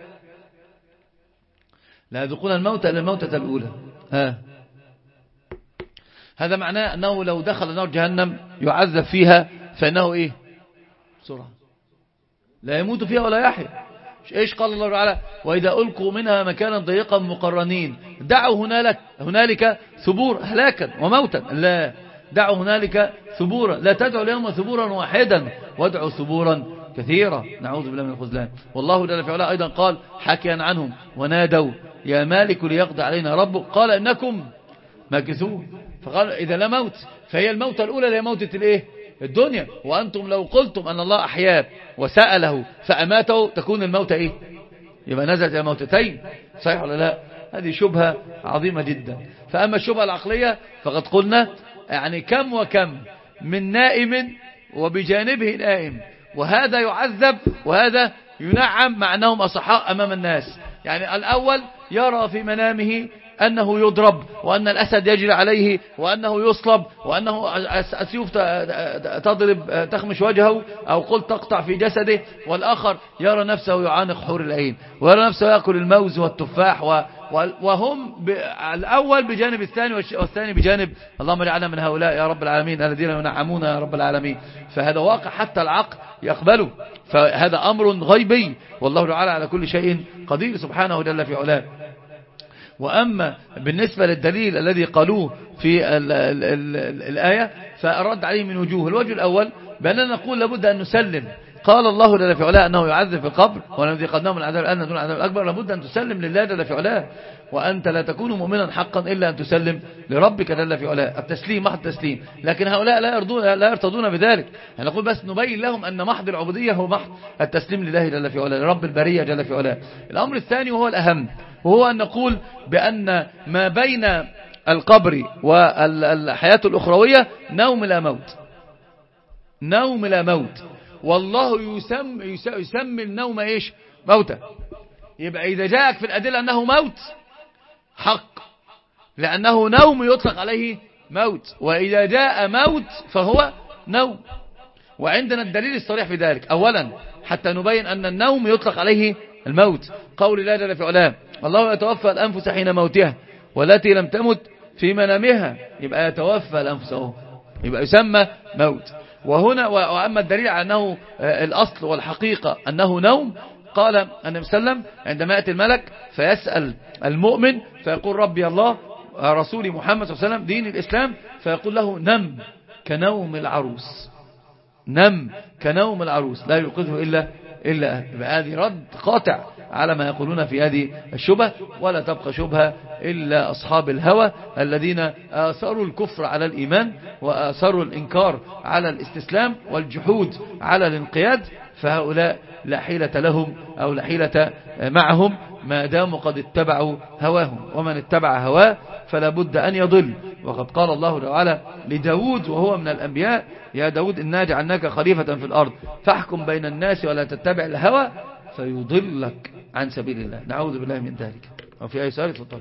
لا يذوقون الموت إلا الموتة الأولى. هذا معناه أنه لو دخل نار جهنم يعذب فيها فإنه إيه؟ بسرعة لا يموت فيها ولا يحيا. إيش قال الله تعالى؟ وإذا ألقوا منها مكانا ضيقا مقرنين دعوا هنالك ثبور هلاكا وموتا، لا، دعوا هنالك ثبورا، لا تدعوا اليوم ثبورا واحدا وادعوا ثبورا كثيرا، نعوذ بالله من الخذلان. والله جل في علاه أيضا قال حكيا عنهم ونادوا يا مالك ليقضي علينا ربك قال إنكم ماكثون. فقال إذا لا موت فهي الموتة الأولى اللي هي موتة الإيه؟ الدنيا. وأنتم لو قلتم أن الله أحياه وسأله فأماته تكون الموتة إيه؟ يبقى نزلت إلى موتتين، صحيح ولا لا؟ هذه شبهة عظيمة جدا. فأما الشبهة العقلية فقد قلنا يعني كم وكم من نائم وبجانبه نائم، وهذا يعذب وهذا ينعم مع أنهم أصحاء أمام الناس. يعني الأول يرى في منامه أنه يضرب وأن الأسد يجري عليه وأنه يصلب وأنه السيوف تضرب تخمش وجهه أو قل تقطع في جسده، والآخر يرى نفسه يعانق حور العين ويرى نفسه يأكل الموز والتفاح وهم الأول بجانب الثاني والثاني بجانب. اللهم اجعلنا من هؤلاء يا رب العالمين الذين ينعمون يا رب العالمين. فهذا واقع حتى العقل يقبله، فهذا أمر غيبي والله تعالى على كل شيء قدير سبحانه جل في علاه. وأما بالنسبة للدليل الذي قالوه في الآية فأرد عليه من وجوه. الوجه الأول بأننا نقول لابد أن نسلم، قال الله جل في علاه أنه يعذب في القبر والذي قدناه من العذاب الأدنى دون العذاب الأكبر، لابد أن تسلم لله جل في علاه، وأنت لا تكون مؤمنا حقا إلا أن تسلم لربك جل في علاه. التسليم محض التسليم، لكن هؤلاء لا يرتضون بذلك. نقول بس نبين لهم أن محض العبودية هو محض التسليم لله جل في علاه، لرب البرية جل في علاه. الأمر الثاني وهو الأهم، وهو أن نقول بأن ما بين القبر والحياة الأخروية نوم لا موت، نوم لا موت، والله يسمي النوم إيش؟ موتا. يبقى إذا جاءك في الأدلة أنه موت حق، لأنه نوم يطلق عليه موت، وإذا جاء موت فهو نوم. وعندنا الدليل الصريح في ذلك. أولا حتى نبين أن النوم يطلق عليه الموت، قول الله جل في علاه الله يتوفى الأنفس حين موتها والتي لم تمت في منامها، يبقى يتوفى الأنفس يبقى يسمى موت. وأما الدليل على أنه الأصل والحقيقة أنه نوم، قال النبي صلى الله عليه وسلم عندما يأتي الملك فيسأل المؤمن فيقول ربي الله رسولي محمد صلى الله عليه وسلم دين الإسلام، فيقول له نم كنوم العروس، نم كنوم العروس لا يوقظه إلا يبقى هذه رد قاطع على ما يقولون في هذه الشبهة. ولا تبقى شبهة إلا أصحاب الهوى الذين آثروا الكفر على الإيمان وآثروا الإنكار على الاستسلام والجحود على الانقياد، فهؤلاء لا حيلة لهم أو لا حيلة معهم ما داموا قد اتبعوا هواهم، ومن اتبع هواه فلا بد أن يضل. وقد قال الله تعالى لداود وهو من الأنبياء: يا داود إنا جعلناك خليفة في الأرض فاحكم بين الناس ولا تتبع الهوى فيضلك عن سبيل الله. نعوذ بالله من ذلك. وفي أي سؤال تفضل.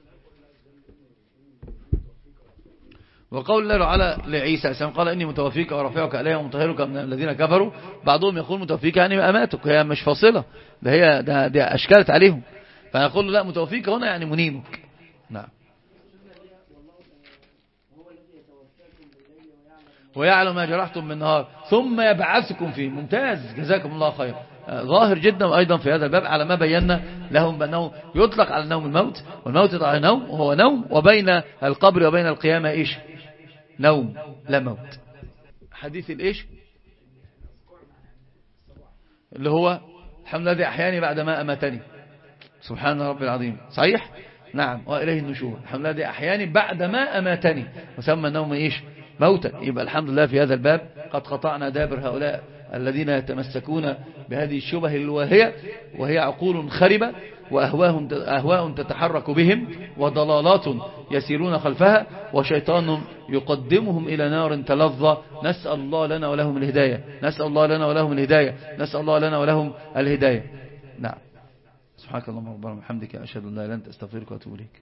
وقول الله تعالى لعيسى السلام قال إني متوفيك ورافعك إلي ومطهرك من الذين كفروا. بعضهم يقول متوفيك يعني أماتك، هي مش فاصلة، ده هي ده أشكالت عليهم، فيقول له لا متوفيك هنا يعني منيمك. نعم. ويعلم ما جرحتم من نهار ثم يبعثكم فيه. ممتاز، جزاكم الله خير. ظاهر جدا. وأيضا في هذا الباب على ما بينا لهم بأنه يطلق على النوم الموت، والموت يطلق على نوم وهو نوم، وبين القبر وبين القيامة إيش؟ نوم لا موت. حديث الإيش اللي هو الحمد لله أحياني بعد ما أماتني، سبحان ربي العظيم، صحيح؟ نعم، وإليه النشور. الحمد لله أحياني بعد ما أماتني، وسمى النوم إيش؟ موتا. يبقى الحمد لله في هذا الباب قد قطعنا دابر هؤلاء الذين يتمسكون بهذه الشبه الواهية، وهي عقول خربة وأهواء تتحرك بهم، وضلالات يسيرون خلفها، وشيطان يقدمهم إلى نار تلظى. نسأل الله لنا ولهم الهداية، نسأل الله لنا ولهم الهداية، نسأل الله لنا ولهم الهداية. نعم. سبحانك اللهم ربنا وبحمدك أشهد أن لا إله إلا أنت أستغفرك وأتوب إليك.